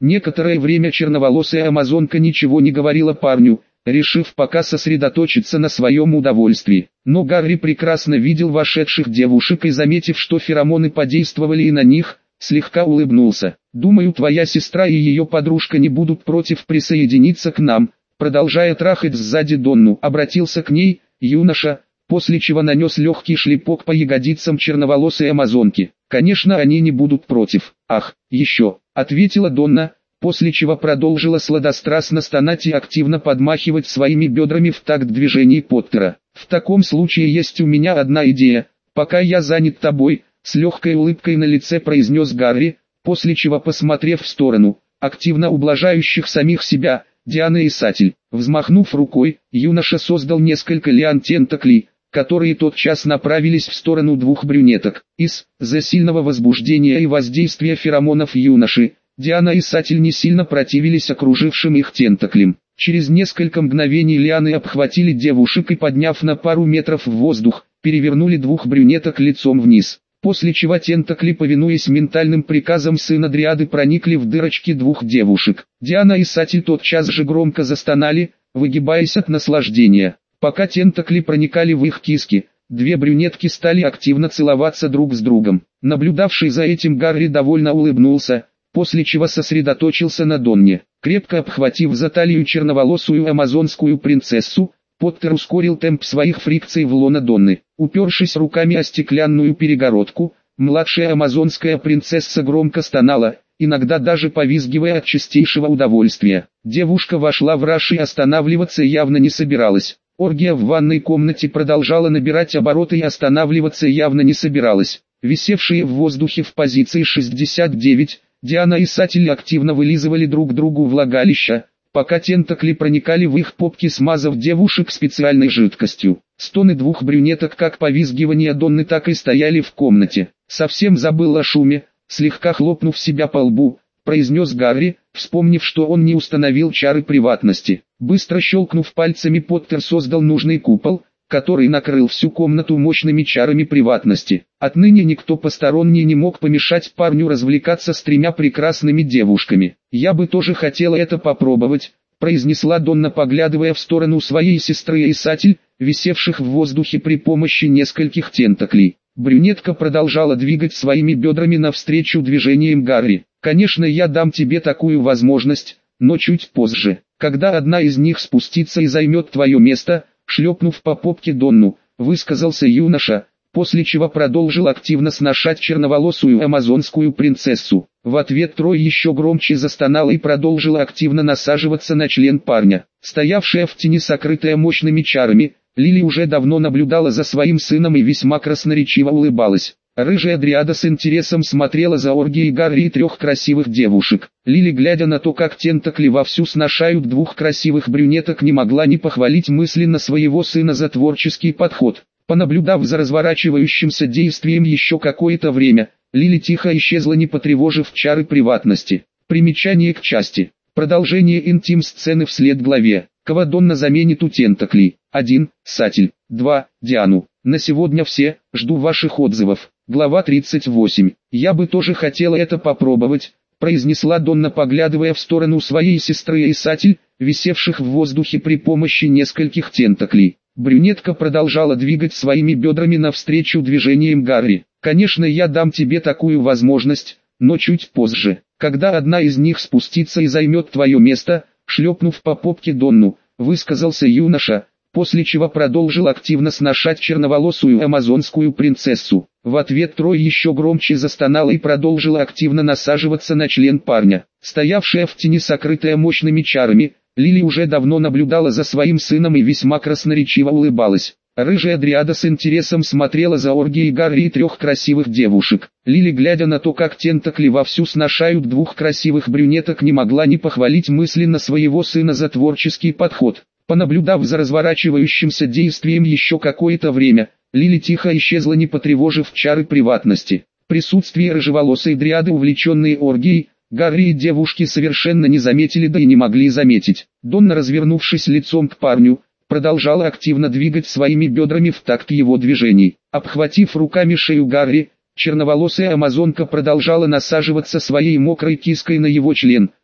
Некоторое время черноволосая амазонка ничего не говорила парню, решив пока сосредоточиться на своем удовольствии. Но Гарри прекрасно видел вошедших девушек и, заметив, что феромоны подействовали и на них, слегка улыбнулся. «Думаю, твоя сестра и ее подружка не будут против присоединиться к нам», продолжая трахать сзади Донну, обратился к ней юноша, после чего нанес легкий шлепок по ягодицам черноволосой амазонки. «Конечно, они не будут против. Ах, еще», ответила Донна, после чего продолжила сладострастно стонать и активно подмахивать своими бедрами в такт движений Поттера. «В таком случае есть у меня одна идея, пока я занят тобой», с легкой улыбкой на лице произнес Гарри, после чего, посмотрев в сторону активно ублажающих самих себя, Дианы и Сатель, взмахнув рукой, юноша создал несколько лиан-тентаклей, которые тотчас направились в сторону двух брюнеток. Из-за сильного возбуждения и воздействия феромонов юноши, Диана и Сатель не сильно противились окружившим их тентаклям. Через несколько мгновений лианы обхватили девушек и, подняв на пару метров в воздух, перевернули двух брюнеток лицом вниз. После чего тентакли, повинуясь ментальным приказам сына Дриады, проникли в дырочки двух девушек. Диана и Сатель тотчас же громко застонали, выгибаясь от наслаждения. Пока тентакли проникали в их киски, две брюнетки стали активно целоваться друг с другом. Наблюдавший за этим Гарри довольно улыбнулся, после чего сосредоточился на Донне. Крепко обхватив за талию черноволосую амазонскую принцессу, Поттер ускорил темп своих фрикций в лоно Донны. Упершись руками о стеклянную перегородку, младшая амазонская принцесса громко стонала, иногда даже повизгивая от чистейшего удовольствия. Девушка вошла в раж и останавливаться явно не собиралась. Оргия в ванной комнате продолжала набирать обороты и останавливаться явно не собиралась. Висевшие в воздухе в позиции шестьдесят девять, Диана и Сатель активно вылизывали друг другу влагалища, пока тентакли проникали в их попки, смазав девушек специальной жидкостью. Стоны двух брюнеток, как повизгивание Донны, так и стояли в комнате. «Совсем забыл о шуме», слегка хлопнув себя по лбу, произнес Гарри, вспомнив, что он не установил чары приватности. Быстро щелкнув пальцами, Поттер создал нужный купол, который накрыл всю комнату мощными чарами приватности. Отныне никто посторонний не мог помешать парню развлекаться с тремя прекрасными девушками. «Я бы тоже хотела это попробовать», произнесла Донна, поглядывая в сторону своей сестры и Сатель, висевших в воздухе при помощи нескольких тентаклей. Брюнетка продолжала двигать своими бедрами навстречу движениям Гарри. «Конечно, я дам тебе такую возможность, но чуть позже, когда одна из них спустится и займет твое место», шлепнув по попке Донну, высказался юноша, после чего продолжил активно сношать черноволосую амазонскую принцессу. В ответ Трой еще громче застонал и продолжил активно насаживаться на член парня. Стоявшая в тени, сокрытая мощными чарами, Лили уже давно наблюдала за своим сыном и весьма красноречиво улыбалась. Рыжая дриада с интересом смотрела за оргией Гарри и трех красивых девушек. Лили, глядя на то, как тентакли вовсю сношают двух красивых брюнеток, не могла не похвалить мысленно своего сына за творческий подход. Понаблюдав за разворачивающимся действием еще какое-то время, Лили тихо исчезла, не потревожив чары приватности. Примечание к части. Продолжение интим-сцены вслед главе. Кого Донна заменит у тентаклей. один. Сатель. два. Диану. На сегодня все, жду ваших отзывов. Глава тридцать восемь. «Я бы тоже хотела это попробовать», произнесла Донна, поглядывая в сторону своей сестры и Сатель, висевших в воздухе при помощи нескольких тентаклей. Брюнетка продолжала двигать своими бедрами навстречу движениям Гарри. «Конечно, я дам тебе такую возможность, но чуть позже, когда одна из них спустится и займет твое место», шлепнув по попке Донну, высказался юноша, после чего продолжил активно сношать черноволосую амазонскую принцессу. В ответ Трой еще громче застонал и продолжил активно насаживаться на член парня. Стоявшая в тени, сокрытая мощными чарами, Лили уже давно наблюдала за своим сыном и весьма красноречиво улыбалась. Рыжая дриада с интересом смотрела за оргией Гарри и трех красивых девушек. Лили, глядя на то, как тентакли вовсю сношают двух красивых брюнеток, не могла не похвалить мысленно своего сына за творческий подход. Понаблюдав за разворачивающимся действием еще какое-то время, Лили тихо исчезла, не потревожив чары приватности. Присутствие рыжеволосой дриады, увлеченной оргией, Гарри и девушки совершенно не заметили, да и не могли заметить. Донна, развернувшись лицом к парню, продолжала активно двигать своими бедрами в такт его движений. Обхватив руками шею Гарри, черноволосая амазонка продолжала насаживаться своей мокрой киской на его член,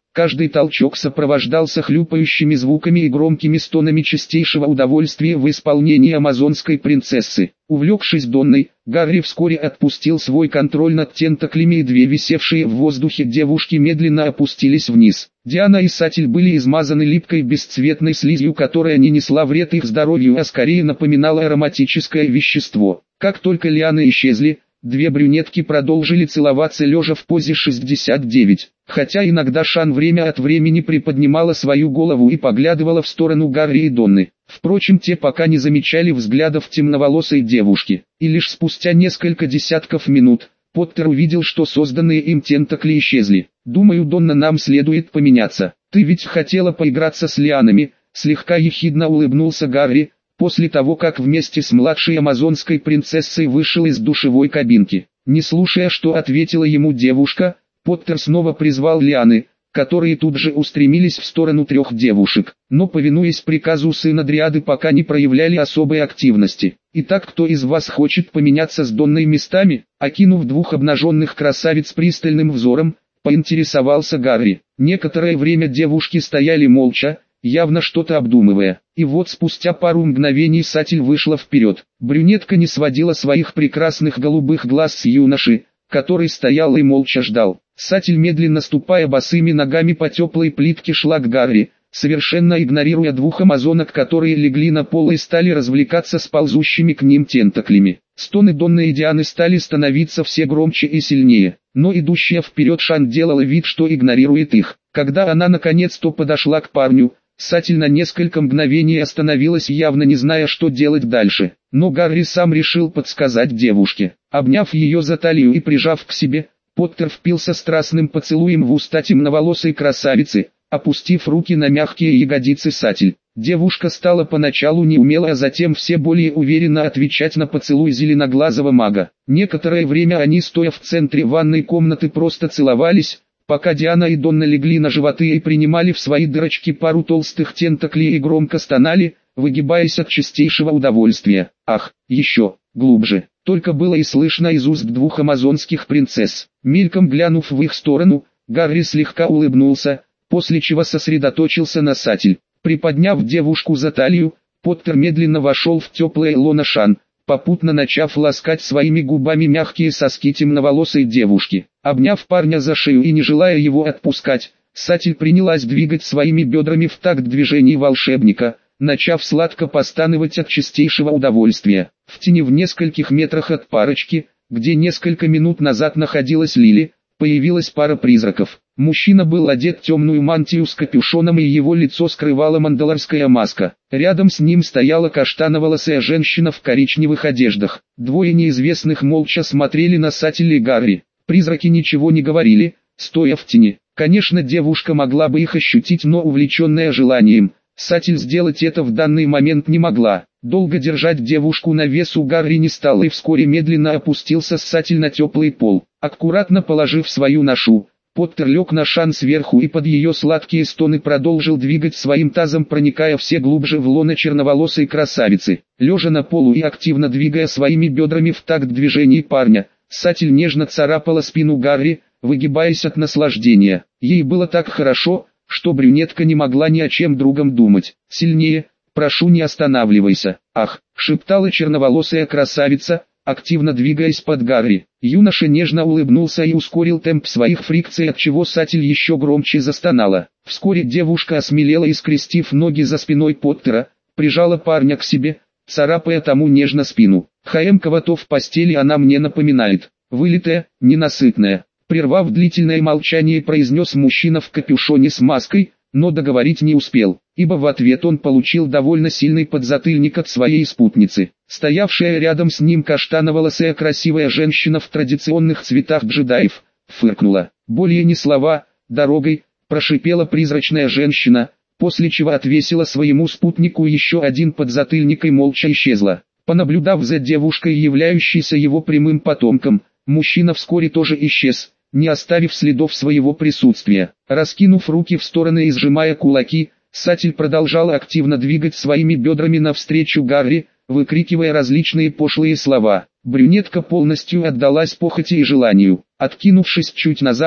Каждый толчок сопровождался хлюпающими звуками и громкими стонами чистейшего удовольствия в исполнении амазонской принцессы. Увлекшись Донной, Гарри вскоре отпустил свой контроль над тентаклями, и две висевшие в воздухе девушки медленно опустились вниз. Диана и Сатиль были измазаны липкой бесцветной слизью, которая не несла вред их здоровью, а скорее напоминала ароматическое вещество. Как только лианы исчезли, две брюнетки продолжили целоваться лежа в позе шестьдесят девять. Хотя иногда Шан время от времени приподнимала свою голову и поглядывала в сторону Гарри и Донны. Впрочем, те пока не замечали взглядов темноволосой девушки. И лишь спустя несколько десятков минут Поттер увидел, что созданные им тентакли исчезли. «Думаю, Донна, нам следует поменяться. Ты ведь хотела поиграться с лианами», — слегка ехидно улыбнулся Гарри, после того как вместе с младшей амазонской принцессой вышел из душевой кабинки. Не слушая, что ответила ему девушка, Поттер снова призвал лианы, которые тут же устремились в сторону трех девушек, но, повинуясь приказу сына Дриады, пока не проявляли особой активности. «Итак, кто из вас хочет поменяться с Донной местами?» Окинув двух обнаженных красавиц пристальным взором, поинтересовался Гарри. Некоторое время девушки стояли молча, явно что-то обдумывая. И вот спустя пару мгновений Сатиль вышла вперед. Брюнетка не сводила своих прекрасных голубых глаз с юноши, который стоял и молча ждал. Сатиль, медленно ступая босыми ногами по теплой плитке, шла к Гарри, совершенно игнорируя двух амазонок, которые легли на пол и стали развлекаться с ползущими к ним тентаклями. Стоны Донны и Дианы стали становиться все громче и сильнее, но идущая вперед Шан делала вид, что игнорирует их. Когда она наконец-то подошла к парню, Сатиль на несколько мгновений остановилась, явно не зная, что делать дальше. Но Гарри сам решил подсказать девушке. Обняв ее за талию и прижав к себе, Поттер впился страстным поцелуем в уста темноволосой красавицы, опустив руки на мягкие ягодицы Сатиль. Девушка стала поначалу неумело, а затем все более уверенно отвечать на поцелуй зеленоглазого мага. Некоторое время они, стоя в центре ванной комнаты, просто целовались, пока Диана и Донна легли на животы и принимали в свои дырочки пару толстых тентаклей и громко стонали, выгибаясь от чистейшего удовольствия. Ах, еще глубже, только было и слышно из уст двух амазонских принцесс. Мельком глянув в их сторону, Гарри слегка улыбнулся, после чего сосредоточился на Сатиль. Приподняв девушку за талию, Поттер медленно вошел в теплое лоно Шан, попутно начав ласкать своими губами мягкие соски темноволосой девушки. Обняв парня за шею и не желая его отпускать, Сатиль принялась двигать своими бедрами в такт движений волшебника, начав сладко постановать от чистейшего удовольствия. В тени в нескольких метрах от парочки, где несколько минут назад находилась Лили, появилась пара призраков. Мужчина был одет в темную мантию с капюшоном, и его лицо скрывала мандалорская маска. Рядом с ним стояла каштановолосая женщина в коричневых одеждах. Двое неизвестных молча смотрели на Сатиля и Гарри. Призраки ничего не говорили, стоя в тени. Конечно, девушка могла бы их ощутить, но увлеченная желанием, Сатиль сделать это в данный момент не могла. Долго держать девушку на весу Гарри не стал, и вскоре медленно опустился Сатиль на теплый пол. Аккуратно положив свою ношу, Поттер лег на Шан сверху и под ее сладкие стоны продолжил двигать своим тазом, проникая все глубже в лоно черноволосой красавицы. Лежа на полу и активно двигая своими бедрами в такт движений парня, Сатиль нежно царапала спину Гарри, выгибаясь от наслаждения. Ей было так хорошо, что брюнетка не могла ни о чем другом думать. «Сильнее, прошу, не останавливайся!» «Ах!» — шептала черноволосая красавица, активно двигаясь под Гарри. Юноша нежно улыбнулся и ускорил темп своих фрикций, отчего Сатиль еще громче застонала. Вскоре девушка осмелела и, скрестив ноги за спиной Поттера, прижала парня к себе, царапая тому нежно спину. «Хаэм, кого-то в постели она мне напоминает. Вылитая, ненасытная». Прервав длительное молчание, произнес мужчина в капюшоне с маской, но договорить не успел, ибо в ответ он получил довольно сильный подзатыльник от своей спутницы. Стоявшая рядом с ним каштановолосая красивая женщина в традиционных цветах джедаев, фыркнула. Более ни слова, дорогой, прошипела призрачная женщина, после чего отвесила своему спутнику еще один подзатыльник и молча исчезла. Понаблюдав за девушкой, являющейся его прямым потомком, мужчина вскоре тоже исчез, не оставив следов своего присутствия. Раскинув руки в стороны и сжимая кулаки, Сатиль продолжал активно двигать своими бедрами навстречу Гарри, выкрикивая различные пошлые слова. Брюнетка полностью отдалась похоти и желанию. Откинувшись чуть назад,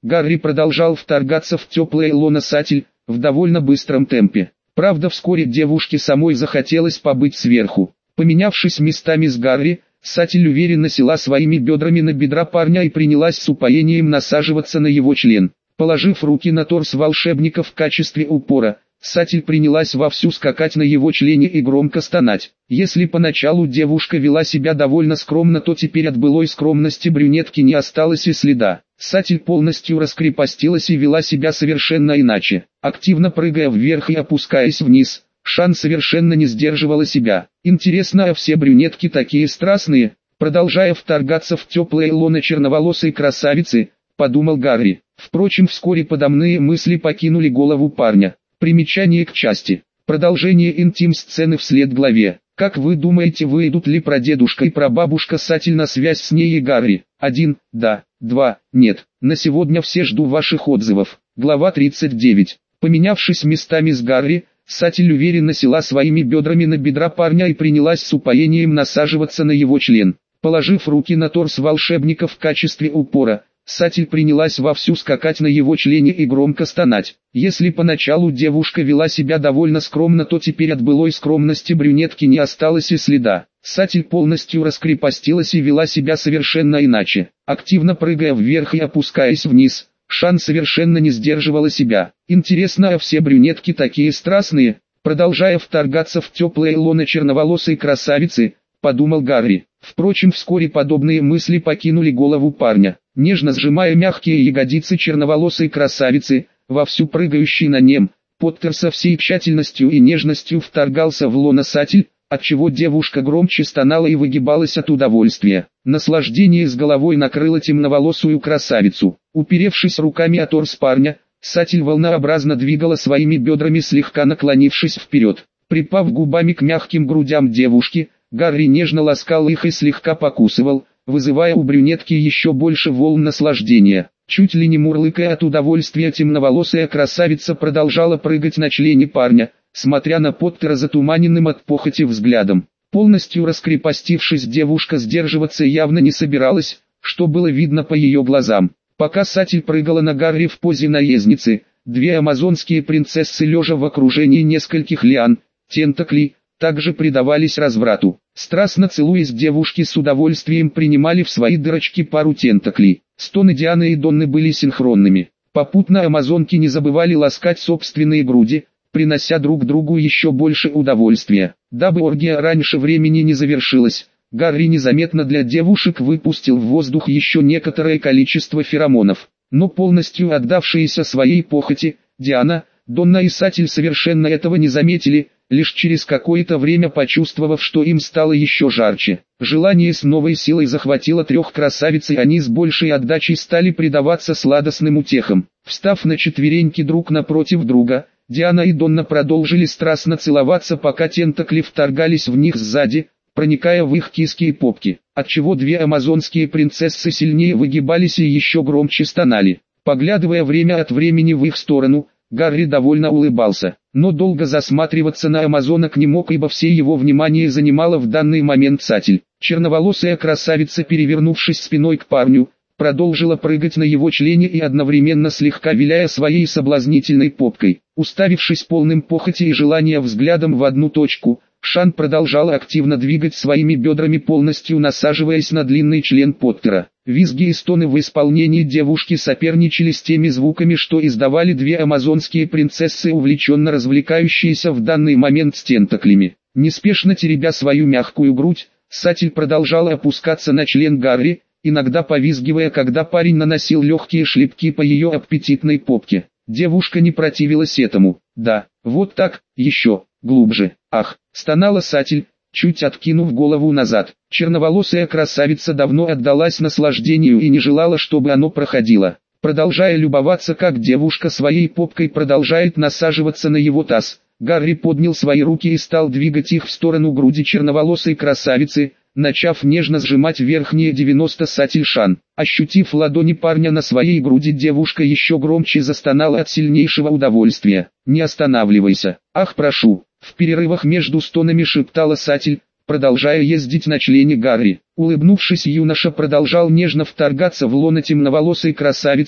Гарри продолжал вторгаться в теплое лоно Сатиль, в довольно быстром темпе. Правда, вскоре девушке самой захотелось побыть сверху. Поменявшись местами с Гарри, Сатиль уверенно села своими бедрами на бедра парня и принялась с упоением насаживаться на его член. Положив руки на торс волшебника в качестве упора, Сатиль принялась вовсю скакать на его члене и громко стонать. Если поначалу девушка вела себя довольно скромно, то теперь от былой скромности брюнетки не осталось и следа. Сатиль полностью раскрепостилась и вела себя совершенно иначе. Активно прыгая вверх и опускаясь вниз, Шан совершенно не сдерживала себя. Интересно, а все брюнетки такие страстные? Продолжая вторгаться в теплое лоно черноволосой красавицы, подумал Гарри. Впрочем, вскоре подобные мысли покинули голову парня. Примечание к части. Продолжение интим-сцены вслед главе. Как вы думаете, выйдут ли прадедушка и прабабушка Сатиль на связь с ней и Гарри? один. Да. два. Нет. На сегодня все, жду ваших отзывов. Глава тридцать девять. Поменявшись местами с Гарри, Сатиль уверенно села своими бедрами на бедра парня и принялась с упоением насаживаться на его член. Положив руки на торс волшебника в качестве упора, Сатиль принялась вовсю скакать на его члене и громко стонать. Если поначалу девушка вела себя довольно скромно, то теперь от былой скромности брюнетки не осталось и следа. Сатиль полностью раскрепостилась и вела себя совершенно иначе. Активно прыгая вверх и опускаясь вниз, Шан совершенно не сдерживала себя. Интересно, а все брюнетки такие страстные? Продолжая вторгаться в теплое лоно черноволосой красавицы, подумал Гарри. Впрочем, вскоре подобные мысли покинули голову парня. Нежно сжимая мягкие ягодицы черноволосой красавицы, вовсю прыгающей на нем, Поттер со всей тщательностью и нежностью вторгался в лоно Сатиль, отчего девушка громче стонала и выгибалась от удовольствия. Наслаждение с головой накрыло темноволосую красавицу. Уперевшись руками о торс парня, Сатиль волнообразно двигала своими бедрами, слегка наклонившись вперед. Припав губами к мягким грудям девушки, Гарри нежно ласкал их и слегка покусывал, вызывая у брюнетки еще больше волн наслаждения. Чуть ли не мурлыкая от удовольствия, темноволосая красавица продолжала прыгать на члене парня, смотря на Поттера затуманенным от похоти взглядом. Полностью раскрепостившись, девушка сдерживаться явно не собиралась, что было видно по ее глазам. Пока Сатиль прыгала на Гарри в позе наездницы, две амазонские принцессы, лежа в окружении нескольких лиан, тентаклей, также предавались разврату. Страстно целуясь, девушки с удовольствием принимали в свои дырочки пару тентаклей. Стоны Дианы и Донны были синхронными. Попутно амазонки не забывали ласкать собственные груди, принося друг другу еще больше удовольствия. Дабы оргия раньше времени не завершилась, Гарри незаметно для девушек выпустил в воздух еще некоторое количество феромонов. Но полностью отдавшиеся своей похоти, Диана, Донна и Сатиль совершенно этого не заметили, лишь через какое-то время почувствовав, что им стало еще жарче. Желание с новой силой захватило трех красавиц, и они с большей отдачей стали предаваться сладостным утехам. Встав на четвереньки друг напротив друга, Диана и Донна продолжили страстно целоваться, пока тентакли вторгались в них сзади, проникая в их киски и попки, отчего две амазонские принцессы сильнее выгибались и еще громче стонали. Поглядывая время от времени в их сторону, Гарри довольно улыбался, но долго засматриваться на амазонок не мог, ибо все его внимание занимала в данный момент Сатиль. Черноволосая красавица, перевернувшись спиной к парню, продолжила прыгать на его члене и одновременно слегка виляя своей соблазнительной попкой. Уставившись полным похоти и желания взглядом в одну точку, Шан продолжала активно двигать своими бедрами, полностью насаживаясь на длинный член Поттера. Визги и стоны в исполнении девушки соперничали с теми звуками, что издавали две амазонские принцессы, увлеченно развлекающиеся в данный момент с тентаклями. Неспешно теребя свою мягкую грудь, Сатиль продолжала опускаться на член Гарри, иногда повизгивая, когда парень наносил легкие шлепки по ее аппетитной попке. Девушка не противилась этому. Да, вот так, еще, глубже. Ах, стонала Сатиль, чуть откинув голову назад. Черноволосая красавица давно отдалась наслаждению и не желала, чтобы оно проходило. Продолжая любоваться, как девушка своей попкой продолжает насаживаться на его таз, Гарри поднял свои руки и стал двигать их в сторону груди черноволосой красавицы, начав нежно сжимать верхние девяносто Сатиль Шан. Ощутив ладони парня на своей груди, девушка еще громче застонала от сильнейшего удовольствия. «Не останавливайся, ах, прошу!» В перерывах между стонами шептала Сатиль, продолжая ездить на члене Гарри. Улыбнувшись, юноша продолжал нежно вторгаться в лоно темноволосой красавицы,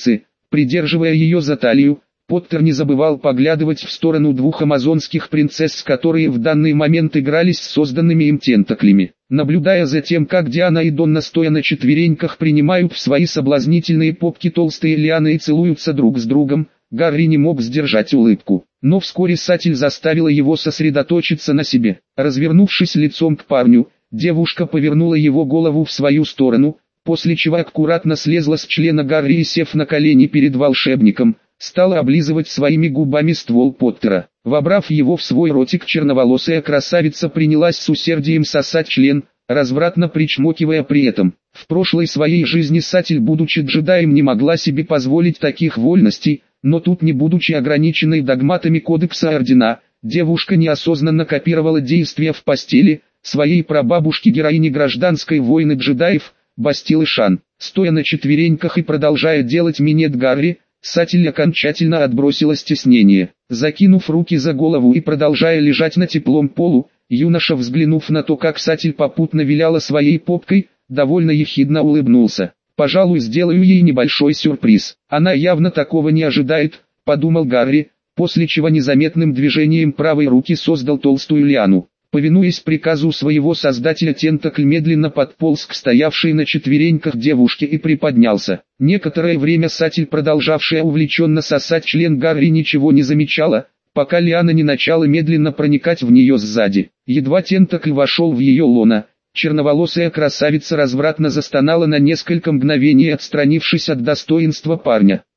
Придерживая ее за талию, Поттер не забывал поглядывать в сторону двух амазонских принцесс, которые в данный момент игрались с созданными им тентаклями. Наблюдая за тем, как Диана и Донна, стоя на четвереньках, принимают в свои соблазнительные попки толстые лианы и целуются друг с другом, Гарри не мог сдержать улыбку. Но вскоре Сатель заставила его сосредоточиться на себе. Развернувшись лицом к парню, девушка повернула его голову в свою сторону, после чего аккуратно слезла с члена Гарри и, сев на колени перед волшебником, стала облизывать своими губами ствол Поттера. Вобрав его в свой ротик, черноволосая красавица принялась с усердием сосать член, развратно причмокивая при этом. В прошлой своей жизни Сатель, будучи джедаем, не могла себе позволить таких вольностей, но тут, не будучи ограниченной догматами кодекса ордена, девушка неосознанно копировала действия в постели своей прабабушки-героини гражданской войны джедаев, Бастилы Шан. Стоя на четвереньках и продолжая делать минет Гарри, Сатель окончательно отбросила стеснение. Закинув руки за голову и продолжая лежать на теплом полу, юноша, взглянув на то, как Сатель попутно виляла своей попкой, довольно ехидно улыбнулся. «Пожалуй, сделаю ей небольшой сюрприз. Она явно такого не ожидает», — подумал Гарри, после чего незаметным движением правой руки создал толстую лиану. Повинуясь приказу своего создателя, тентакль медленно подполз к стоявшей на четвереньках девушке и приподнялся. Некоторое время Сатель, продолжавшая увлеченно сосать член Гарри, ничего не замечала, пока лиана не начала медленно проникать в нее сзади. Едва тентакль вошел в ее лоно, черноволосая красавица развратно застонала, на несколько мгновений отстранившись от достоинства парня.